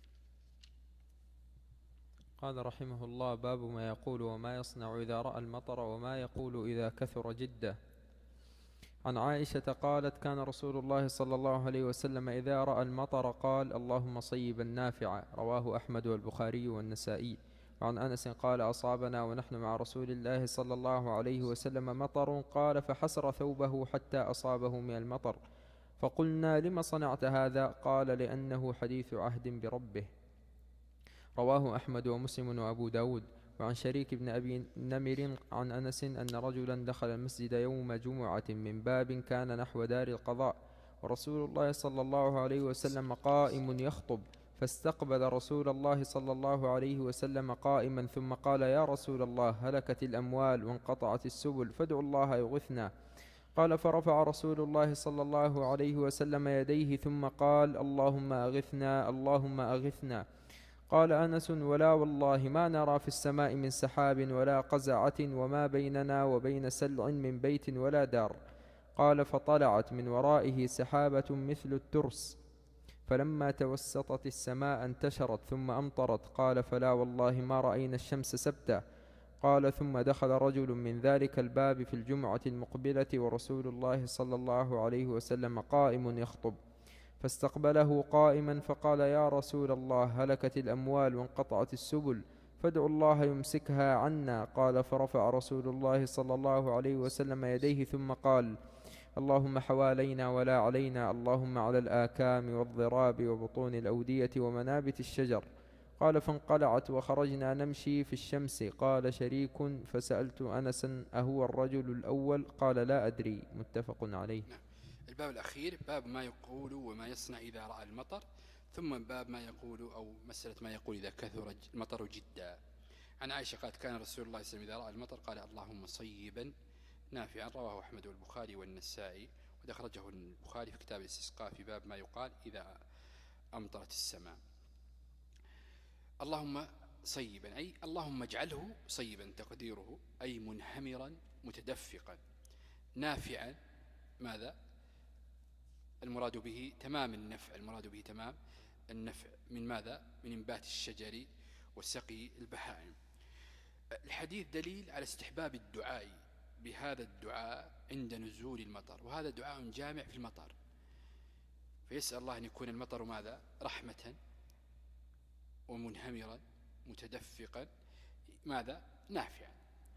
Speaker 1: قال رحمه الله: باب ما يقول وما يصنع إذا رأى المطر وما يقول إذا كثر جده. عن عائشة قالت: كان رسول الله صلى الله عليه وسلم إذا رأى المطر قال: اللهم صيبا نافعا. رواه أحمد والبخاري والنسائي. وعن أنس قال: أصابنا ونحن مع رسول الله صلى الله عليه وسلم مطر، قال: فحسر ثوبه حتى أصابه من المطر، فقلنا: لم صنعت هذا؟ قال: لأنه حديث عهد بربه. رواه أحمد ومسلم وأبو داود. وعن شريك بن أبي نمر عن أنس أن رجلا دخل المسجد يوم جمعة من باب كان نحو دار القضاء، ورسول الله صلى الله عليه وسلم قائم يخطب، فاستقبل رسول الله صلى الله عليه وسلم قائما، ثم قال: يا رسول الله، هلكت الأموال وانقطعت السبل، فادعوا الله يغثنا. قال: فرفع رسول الله صلى الله عليه وسلم يديه ثم قال: اللهم أغثنا، اللهم أغثنا. قال أنس: ولا والله ما نرى في السماء من سحاب ولا قزعة، وما بيننا وبين سلع من بيت ولا دار. قال: فطلعت من ورائه سحابة مثل الترس، فلما توسطت السماء انتشرت ثم أمطرت. قال: فلا والله ما رأينا الشمس سبتا. قال: ثم دخل رجل من ذلك الباب في الجمعة المقبلة ورسول الله صلى الله عليه وسلم قائم يخطب، فاستقبله قائما فقال: يا رسول الله، هلكت الأموال وانقطعت السبل، فادعوا الله يمسكها عنا. قال: فرفع رسول الله صلى الله عليه وسلم يديه ثم قال: اللهم حوالينا ولا علينا، اللهم على الآكام والضراب وبطون الأودية ومنابت الشجر. قال: فانقلعت وخرجنا نمشي في الشمس. قال شريك: فسألت أنسا: أهو الرجل الأول؟ قال: لا أدري. متفق عليه.
Speaker 2: الباب الأخير باب ما يقول وما يصنع إذا رأى المطر، ثم باب ما يقول أو مسألة ما يقول إذا كثر المطر جدا. عن عائشة قالت: كان رسول الله صلى الله عليه وسلم إذا رأى المطر قال: اللهم صيبا نافعا. رواه أحمد والبخاري والنسائي، وقد أخرجه البخاري في كتاب الاستسقاء في باب ما يقال إذا أمطرت السماء. اللهم صيبا، أي اللهم اجعله صيبا تقديره، أي منهمرا متدفقا نافعا. ماذا المراد به؟ تمام النفع، المراد به تمام النفع من ماذا؟ من انبات الشجر وسقي البهائم. الحديث دليل على استحباب الدعاء بهذا الدعاء عند نزول المطر، وهذا دعاء جامع في المطر، فيسأل الله أن يكون المطر ماذا؟ رحمة ومنهمرا متدفقا ماذا؟ نافعا.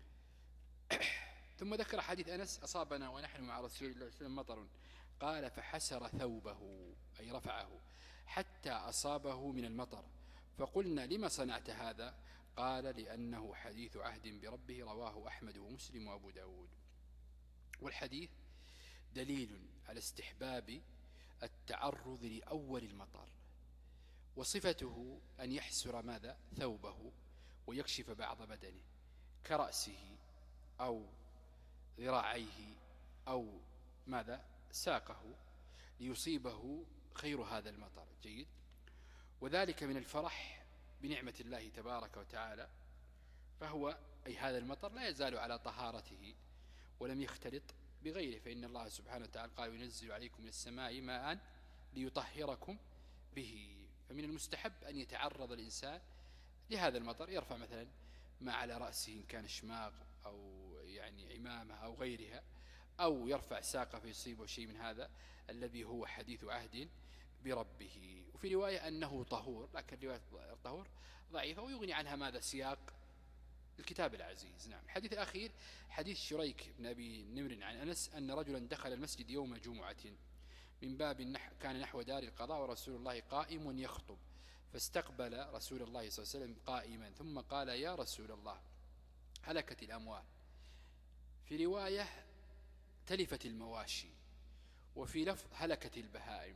Speaker 2: ثم ذكر حديث أنس: أصابنا ونحن مع رسول الله صلى الله عليه وسلم مطر، قال فحسر ثوبه أي رفعه حتى أصابه من المطر، فقلنا لما صنعت هذا؟ قال لأنه حديث عهد بربه، رواه أحمد ومسلم وأبو داود. والحديث دليل على استحباب التعرض لأول المطر، وصفته أن يحسر ماذا؟ ثوبه ويكشف بعض بدنه كرأسه أو ذراعيه أو ماذا؟ ساقه، ليصيبه خير هذا المطر. جيد. وذلك من الفرح بنعمة الله تبارك وتعالى، فهو أي هذا المطر لا يزال على طهارته ولم يختلط بغيره، فإن الله سبحانه وتعالى قال: ينزل عليكم من السماء ماء ليطهركم به. فمن المستحب أن يتعرض الإنسان لهذا المطر، يرفع مثلا ما على رأسه إن كان شماغ أو يعني عمامة أو غيرها، أو يرفع ساقه فيصيبه شيء من هذا الذي هو حديث عهد بربه. وفي رواية أنه طهور، لكن رواية الطهور ضعيفة ويغني عنها ماذا؟ سياق الكتاب العزيز. نعم. الحديث الأخير حديث شريك بن أبي نمر عن أنس أن رجلا دخل المسجد يوم جمعة من باب النح كان نحو دار القضاء ورسول الله قائم يخطب، فاستقبل رسول الله صلى الله عليه وسلم قائما ثم قال: يا رسول الله هلكت الأموال، في رواية تلفت المواشي، وفي لفظ هلكت البهائم،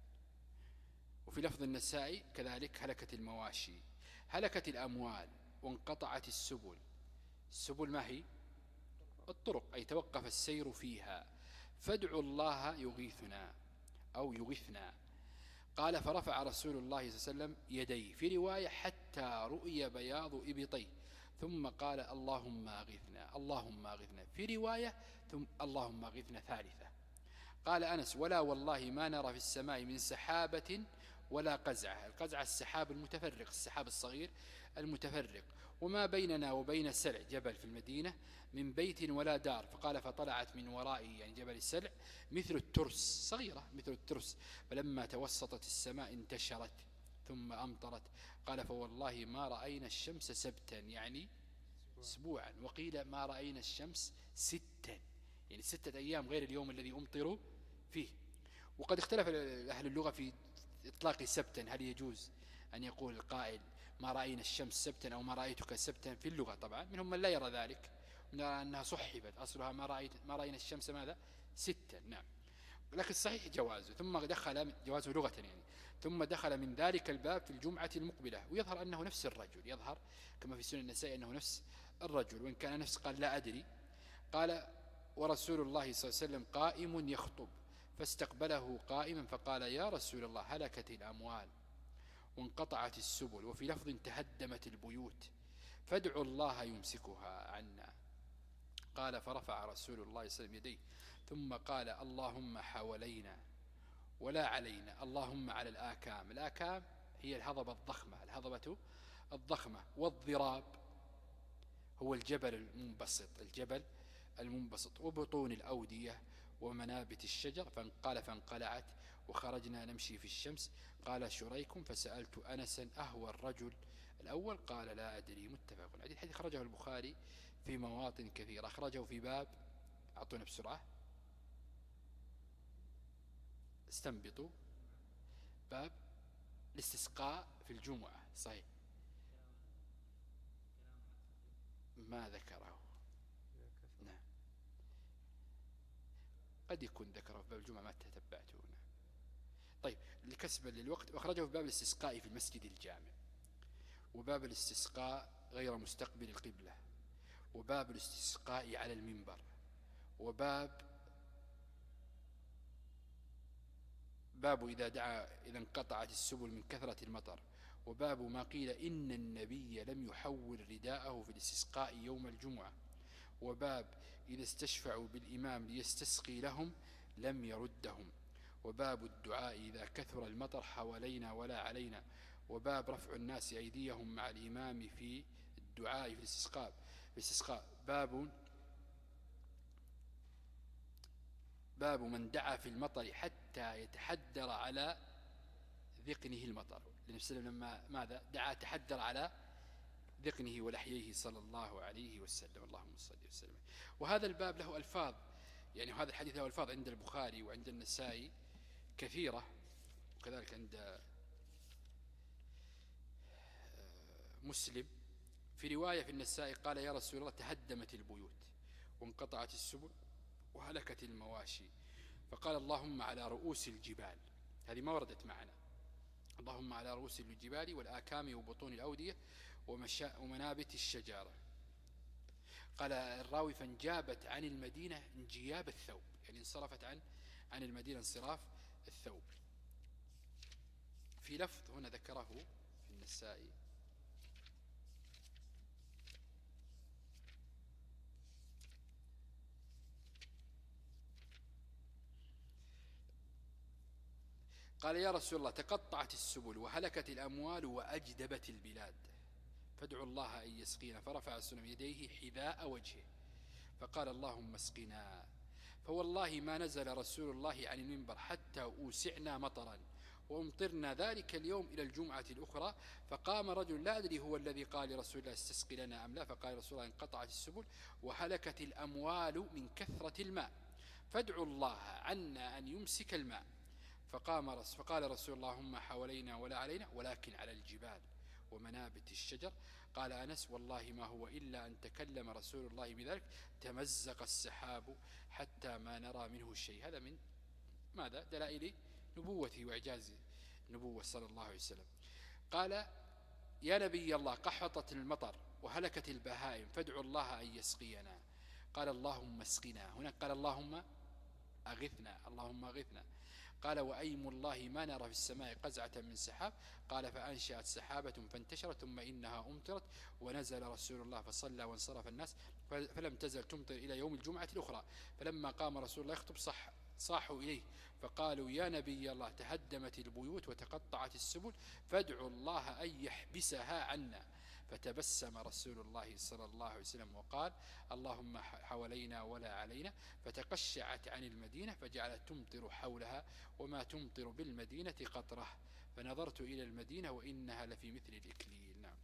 Speaker 2: وفي لفظ النسائي كذلك هلكت المواشي. هلكت الأموال وانقطعت السبل. السبل ما هي؟ الطرق، أي توقف السير فيها، فادعوا الله يغيثنا أو يغيثنا. قال: فرفع رسول الله صلى الله عليه وسلم يديه، في رواية حتى رؤي بياض إبطيه، ثم قال: اللهم أغثنا اللهم أغثنا، في رواية ثم اللهم أغثنا ثالثة. قال أنس: ولا والله ما نرى في السماء من سحابة ولا قزعة. القزعة السحاب المتفرق، السحاب الصغير المتفرق، وما بيننا وبين السلع جبل في المدينة من بيت ولا دار. فقال: فطلعت من ورائي يعني جبل السلع مثل الترس، صغيرة مثل الترس، فلما توسطت السماء انتشرت ثم أمطرت. قال: فوالله ما رأينا الشمس سبتا يعني اسبوعا، وقيل ما رأينا الشمس ستا يعني ستة أيام غير اليوم الذي أمطروا فيه. وقد اختلف أهل اللغة في إطلاق سبتا، هل يجوز أن يقول القائل ما رأينا الشمس سبتا أو ما رأيتك سبتا في اللغة؟ طبعا منهم من لا يرى ذلك، من يرى أنها صحبت أصلها ما, رأيت ما رأينا الشمس ماذا؟ ستا. نعم. لكن الصحيح جوازه، ثم دخل جوازه لغة يعني، ثم دخل من ذلك الباب في الجمعة المقبلة، ويظهر أنه نفس الرجل، يظهر كما في سنن النسائي أنه نفس الرجل، وإن كان نفس قال لا أدري. قال: ورسول الله صلى الله عليه وسلم قائم يخطب، فاستقبله قائما فقال: يا رسول الله هلكت الأموال وانقطعت السبل، وفي لفظ تهدمت البيوت، فادعوا الله يمسكها عنا. قال: فرفع رسول الله صلى الله عليه وسلم يديه ثم قال: اللهم حوالينا ولا علينا، اللهم على الآكام. الآكام هي الهضبة الضخمة، الهضبة الضخمة، والضراب هو الجبل المنبسط، الجبل المنبسط، وبطون الأودية ومنابت الشجر. فقال: فانقلعت وخرجنا نمشي في الشمس. قال شريك: فسألت أنسا أهوى الرجل الأول؟ قال: لا أدري. متفق عليه. الحديث خرجه البخاري في مواطن كثيرة، أخرجه في باب، أعطونا بسرعة استنبطوا، باب الاستسقاء في الجمعة. صحيح، ما ذكره. نعم، قد يكون ذكره في باب الجمعة ما تتبعته. نعم. طيب، لكسب للوقت، وأخرجه في باب الاستسقاء في المسجد الجامع، وباب الاستسقاء غير مستقبل القبلة، وباب الاستسقاء على المنبر، وباب باب إذا دعا إذا انقطعت السبل من كثرة المطر، وباب ما قيل إن النبي لم يحول رداءه في الاستسقاء يوم الجمعة. وباب إذا استشفعوا بالإمام ليستسقي لهم لم يردهم. وباب الدعاء إذا كثر المطر حوالينا ولا علينا. وباب رفع الناس أيديهم مع الإمام في الدعاء في الاستسقاء. في الاستسقاء باب باب من دعا في المطر حتى يتحدر على ذقنه المطر. النبي صلى الله عليه وسلم لما ماذا دعا تحدر على ذقنه ولحييه صلى الله عليه وسلم. اللهم صل وسلم. وهذا الباب له ألفاظ، يعني هذا الحديث له ألفاظ عند البخاري وعند النسائي كثيرة، وكذلك عند مسلم. في رواية في النسائي قال يا رسول الله تهدمت البيوت وانقطعت السبل وهلكت المواشي، فقال اللهم على رؤوس الجبال. هذه ما وردت معنا. اللهم على رؤوس الجبال والآكام وبطون الأودية ومنابت الشجرة. قال الراوي فانجابت عن المدينة انجياب الثوب، يعني انصرفت عن عن المدينة انصراف الثوب. في لفظ هنا ذكره في النسائي قال يا رسول الله تقطعت السبل وهلكت الأموال وأجدبت البلاد فادعوا الله أن يسقينا. فرفع السلم يديه حذاء وجهه فقال اللهم اسقنا. فوالله ما نزل رسول الله عن المنبر حتى أوسعنا مطرا وامطرنا ذلك اليوم إلى الجمعة الأخرى. فقام رجل لا أدري هو الذي قال لرسول الله استسقي لنا أم لا، فقال رسول الله انقطعت السبل وهلكت الأموال من كثرة الماء فادعوا الله عنا أن يمسك الماء. فقام رسول فقال رسول الله اللهم حوالينا ولا علينا ولكن على الجبال ومنابت الشجر. قال أنس والله ما هو إلا أن تكلم رسول الله بذلك تمزق السحاب حتى ما نرى منه شيء. هذا من ماذا دلائل نبوته وإعجاز النبوة صلى الله عليه وسلم. قال يا نبي الله قحطت المطر وهلكت البهائم فادعوا الله أن يسقينا. قال اللهم اسقنا. هنا قال اللهم أغثنا اللهم أغثنا. قال وأيم الله ما نرى في السماء قزعة من سحاب. قال فأنشأت سحابة فانتشرت ثم إنها أمطرت ونزل رسول الله فصلى وانصرف الناس فلم تزل تمطر إلى يوم الجمعة الأخرى. فلما قام رسول الله يخطب صح صاحوا إليه فقالوا يا نبي الله تهدمت البيوت وتقطعت السبل فادعوا الله أن يحبسها عنا. فتبسم رسول الله صلى الله عليه وسلم وقال اللهم حوالينا ولا علينا. فتقشعت عن المدينة فجعلت تمطر حولها وما تمطر بالمدينة قطرة. فنظرت إلى المدينة وإنها لفي مثل الإكليل. نعم.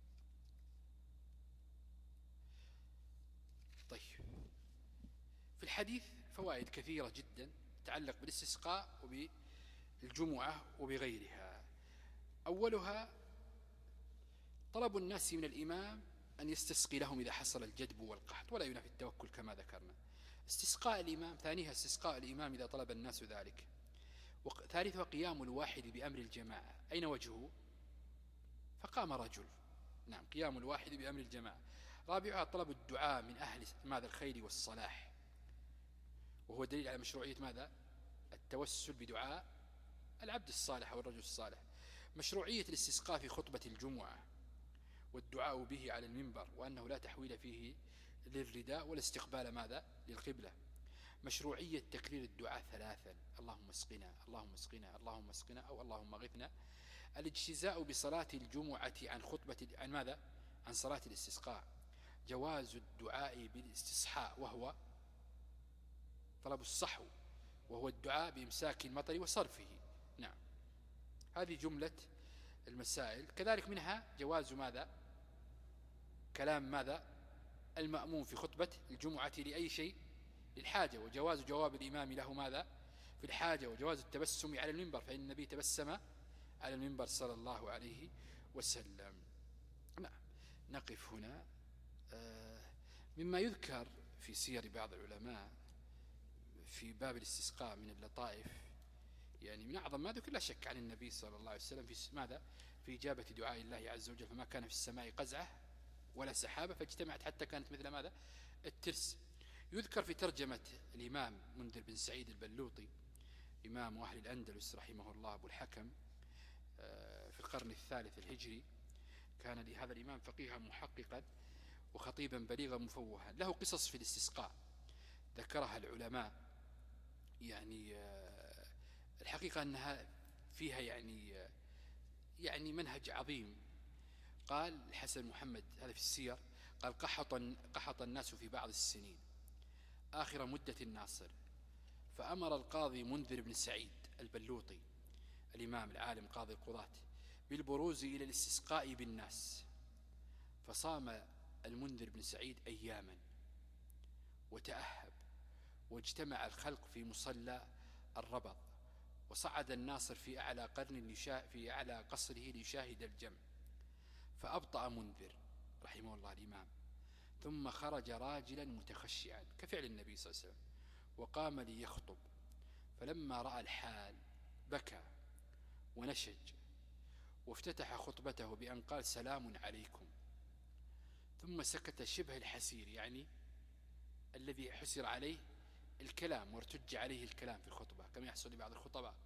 Speaker 2: طيب في الحديث فوائد كثيرة جدا تتعلق بالاستسقاء وبالجمعة وبغيرها. أولها طلب الناس من الإمام أن يستسقي لهم إذا حصل الجدب والقحط ولا ينافي التوكل كما ذكرنا. استسقاء الإمام. ثانيها استسقاء الإمام إذا طلب الناس ذلك. ثالثها قيام الواحد بأمر الجماعة. أين وجهه؟ فقام رجل. نعم قيام الواحد بأمر الجماعة. رابعها طلب الدعاء من أهل ماذا الخير والصلاح، وهو دليل على مشروعية ماذا التوسل بدعاء العبد الصالح أو الرجل الصالح. مشروعية الاستسقاء في خطبة الجمعة والدعاء به على المنبر وأنه لا تحويل فيه للرداء ولا استقبال ماذا للقبلة. مشروعية تكرير الدعاء ثلاثا اللهم اسقنا اللهم اسقنا اللهم اسقنا أو اللهم اغثنا. الاجتزاء بصلاة الجمعة عن خطبة عن ماذا عن صلاة الاستسقاء. جواز الدعاء بالاستصحاء وهو طلب الصحو وهو الدعاء بإمساك المطر وصرفه. نعم هذه جملة المسائل. كذلك منها جواز ماذا كلام ماذا المأموم في خطبة الجمعة لأي شيء للحاجة، وجواز جواب الإمام له ماذا في الحاجة، وجواز التبسم على المنبر فإن النبي تبسم على المنبر صلى الله عليه وسلم. نعم نقف هنا. مما يذكر في سير بعض العلماء في باب الاستسقاء من اللطائف، يعني من أعظم ما ذكر لا شك عن النبي صلى الله عليه وسلم في ماذا في إجابة دعاء الله عز وجل. فما كان في السماء قزعة ولا سحابة فاجتمعت حتى كانت مثل ماذا الترس. يذكر في ترجمة الإمام منذر بن سعيد البلوطي إمام أهل الأندلس رحمه الله أبو الحكم في القرن الثالث الهجري. كان لهذا الإمام فقيها محققا وخطيبا بليغا مفوها، له قصص في الاستسقاء ذكرها العلماء، يعني الحقيقة أنها فيها يعني يعني منهج عظيم. قال الحسن محمد هذا في السير، قال قحط, قحط الناس في بعض السنين آخر مدة الناصر، فأمر القاضي منذر بن سعيد البلوطي الإمام العالم قاضي القضاة بالبروز إلى الاستسقاء بالناس، فصام المنذر بن سعيد أياما وتأهب، واجتمع الخلق في مصلى الربض، وصعد الناصر في أعلى قرن في أعلى قصره ليشاهد الجمع، فأبطأ منذر رحمه الله الإمام، ثم خرج راجلا متخشعا كفعل النبي صلى الله عليه وسلم، وقام ليخطب، فلما رأى الحال بكى ونشج، وافتتح خطبته بأن قال سلام عليكم، ثم سكت شبه الحسير، يعني الذي حسر عليه الكلام وارتج عليه الكلام في الخطبة كما يحصل لبعض الخطباء.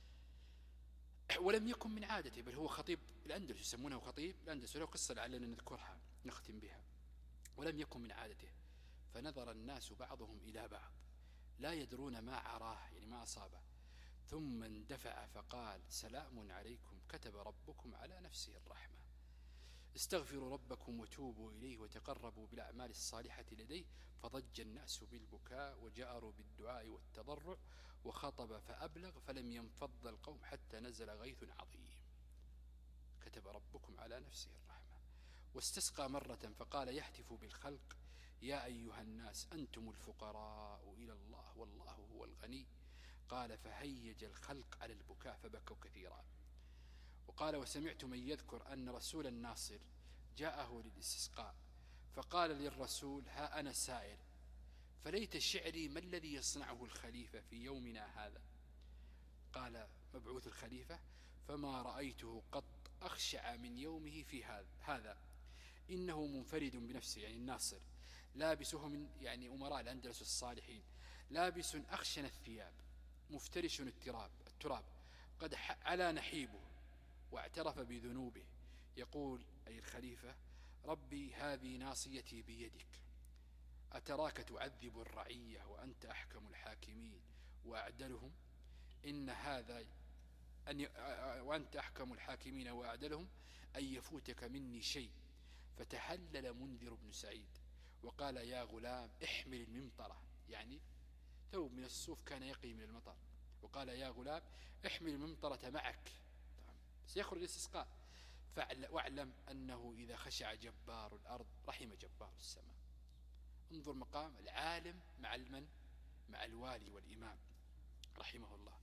Speaker 2: ولم يكن من عادته، بل هو خطيب الأندلس، يسمونه خطيب الأندلس، وله قصة لعلنا نذكرها نختم بها. ولم يكن من عادته، فنظر الناس بعضهم إلى بعض لا يدرون ما عراه، يعني ما أصابه، ثم اندفع فقال سلام عليكم، كتب ربكم على نفسه الرحمة، استغفروا ربكم وتوبوا إليه وتقربوا بالأعمال الصالحة لديه. فضج الناس بالبكاء وجأروا بالدعاء والتضرع، وخطب فأبلغ، فلم ينفض القوم حتى نزل غيث عظيم، كتب ربكم على نفسه الرحمة. واستسقى مرة فقال يهتف بالخلق يا أيها الناس أنتم الفقراء إلى الله والله هو الغني. قال فهيج الخلق على البكاء فبكوا كثيرا. وقال وسمعت من يذكر أن رسول الناصر جاءه للاستسقاء فقال للرسول ها أنا سائر، فليت شعري ما الذي يصنعه الخليفة في يومنا هذا. قال مبعوث الخليفة فما رأيته قط أخشع من يومه في هذا، إنه منفرد بنفسه، يعني الناصر، لابسه من يعني أمراء الأندلس الصالحين، لابس أخشن الثياب، مفترش التراب التراب قد على نحيبه واعترف بذنوبه، يقول أي الخليفة ربي هذه ناصيتي بيدك، أتراك تعذب الرعية وأنت أحكم الحاكمين وأعدلهم، إن هذا أن ي... وأنت أحكم الحاكمين وأعدلهم أن يفوتك مني شيء. فتهلل منذر بن سعيد وقال يا غلام احمل الممطرة، يعني ثوب من الصوف كان يقي من المطر، وقال يا غلام احمل الممطرة معك، سيخرج الاستسقاء، واعلم أنه إذا خشع جبار الأرض رحم جبار السماء. انظر مقام العالم مع المن مع الوالي والإمام رحمه الله.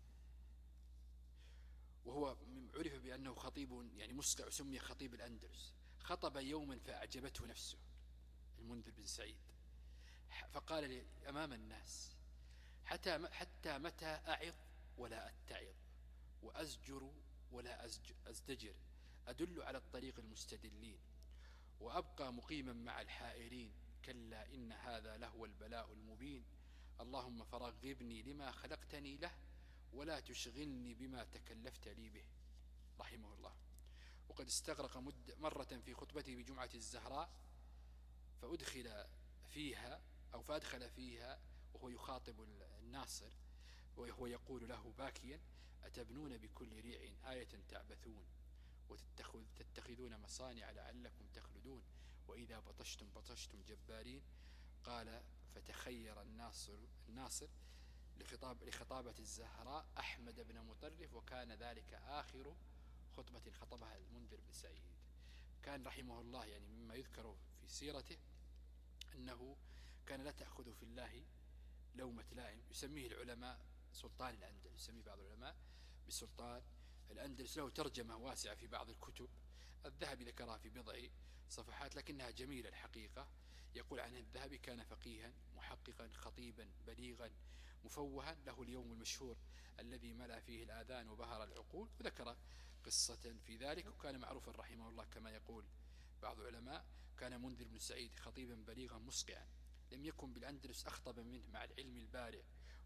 Speaker 2: وهو عرف بأنه خطيب يعني مسقع، سمي خطيب الأندلس. خطب يوما فأعجبته نفسه المنذر بن سعيد، فقال لي أمام الناس حتى, حتى متى أعظ ولا أتعظ وأزجر ولا أزدجر، أدل على الطريق المستدلين وأبقى مقيما مع الحائرين، كلا إن هذا لهو البلاء المبين، اللهم فرغبني لما خلقتني له ولا تشغلني بما تكلفت لي به رحمه الله. وقد استغرق مد مرة في خطبته بجمعة الزهراء فأدخل فيها أو فأدخل فيها وهو يخاطب الناصر وهو يقول له باكيا أتبنون بكل ريع آية تعبثون وتتخذون مصانع لعلكم تخلدون وإذا بطشتم بطشتم جبارين. قال فتخير الناصر الناصر لخطاب لخطابة الزهراء أحمد بن مطرف، وكان ذلك آخر خطبة خطبها المنذر بن سعيد. كان رحمه الله يعني مما يذكر في سيرته أنه كان لا تأخذ في الله لومة لائم، يسميه العلماء سلطان الأندلس، يسميه بعض العلماء بسلطان الأندلس، له ترجمة واسعة في بعض الكتب، الذهبي ذكرها في بضع صفحات لكنها جميلة الحقيقة. يقول عنه الذهبي كان فقيها محققا خطيبا بليغا مفوها، له اليوم المشهور الذي ملأ فيه الآذان وبهر العقول، وذكر قصة في ذلك. وكان معروفا رحمه الله كما يقول بعض العلماء كان منذر بن سعيد خطيبا بليغا مسقعا، لم يكن بالأندلس أخطب منه مع العلم البارع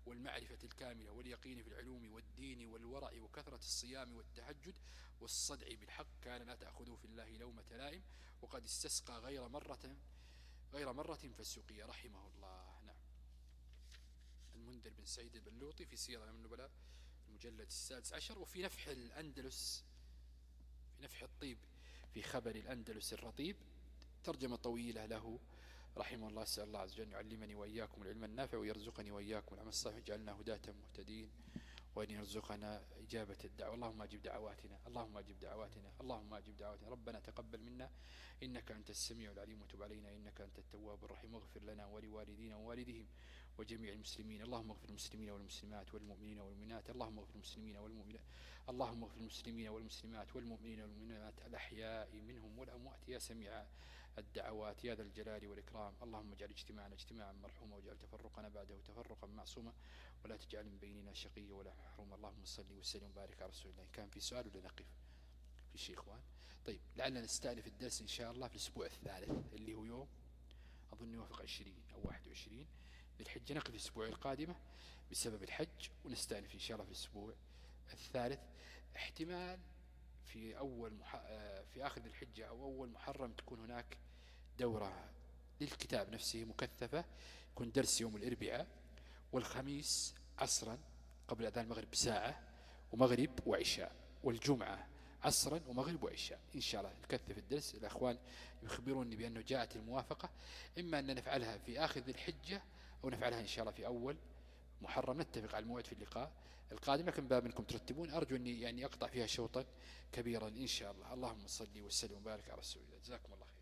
Speaker 2: والمعرفة الكاملة واليقين في العلوم والدين والورع وكثرة الصيام والتهجد والصدع بالحق كان لا تأخذه في الله لومة لائم وقد استسقى غير مرة غير مرة فالسقي رحمه الله. نعم. المنذر بن سعيد البلوطي في سيرة من النبلاء المجلد السادس عشر. وفي نفح الأندلس في نفح الطيب في خبر الأندلس الرطيب ترجمة طويلة له رحمه الله. أسأل الله عز وجل يعلمني وإياكم العلم النافع ويرزقني وإياكم العمل الصالح ويجعلنا هداة مهتدين وأن يرزقنا إجابة الدعوة. اللهم أجب دعواتنا اللهم أجب دعواتنا اللهم أجب دعواتنا. ربنا تقبل منا إنك أنت السميع العليم وتب علينا إنك أنت التواب الرحيم واغفر لنا ولوالدينا ووالدهم وجميع المسلمين. اللهم اغفر المسلمين والمسلمات والمؤمنين والمؤمنات اللهم اغفر المسلمين والمؤمنات اللهم اغفر المسلمين والمسلمات والمؤمنين والمؤمنات الأحياء منهم والأموات يا سميع الدعوات يا ذا الجلال والإكرام. اللهم اجعل اجتماعنا اجتماعا مرحوما واجعل تفرقنا بعده تفرقا معصوما ولا تجعل من بيننا شقيا ولا محروما. اللهم صل وسلم وبارك على رسول الله. كان في سؤال ولا نقف في شيء إخوان؟ طيب لعلنا نستأنف الدرس إن شاء الله في الأسبوع الثالث اللي هو يوم أظن يوافق عشرين أو واحد وعشرين للحجة. نقف الأسبوع القادمة بسبب الحج ونستأنف إن شاء الله في الأسبوع الثالث. احتمال في أول مح... في آخر الحجة أو أول محرم تكون هناك دورة للكتاب نفسه مكثفة. يكون درس يوم الأربعاء والخميس عصرا قبل أذان المغرب بساعة ومغرب وعشاء والجمعة عصرا ومغرب وعشاء إن شاء الله نكثف الدرس. الأخوان يخبروني بأنه جاءت الموافقة إما أن نفعلها في آخر ذي الحجة أو نفعلها إن شاء الله في أول محرم. نتفق على الموعد في اللقاء القادم لكن باب منكم ترتبون. أرجو أني يعني أقطع فيها شوطا كبيرا إن شاء الله. اللهم صل وسلم وبارك على رسول الله. جزاكم الله خير.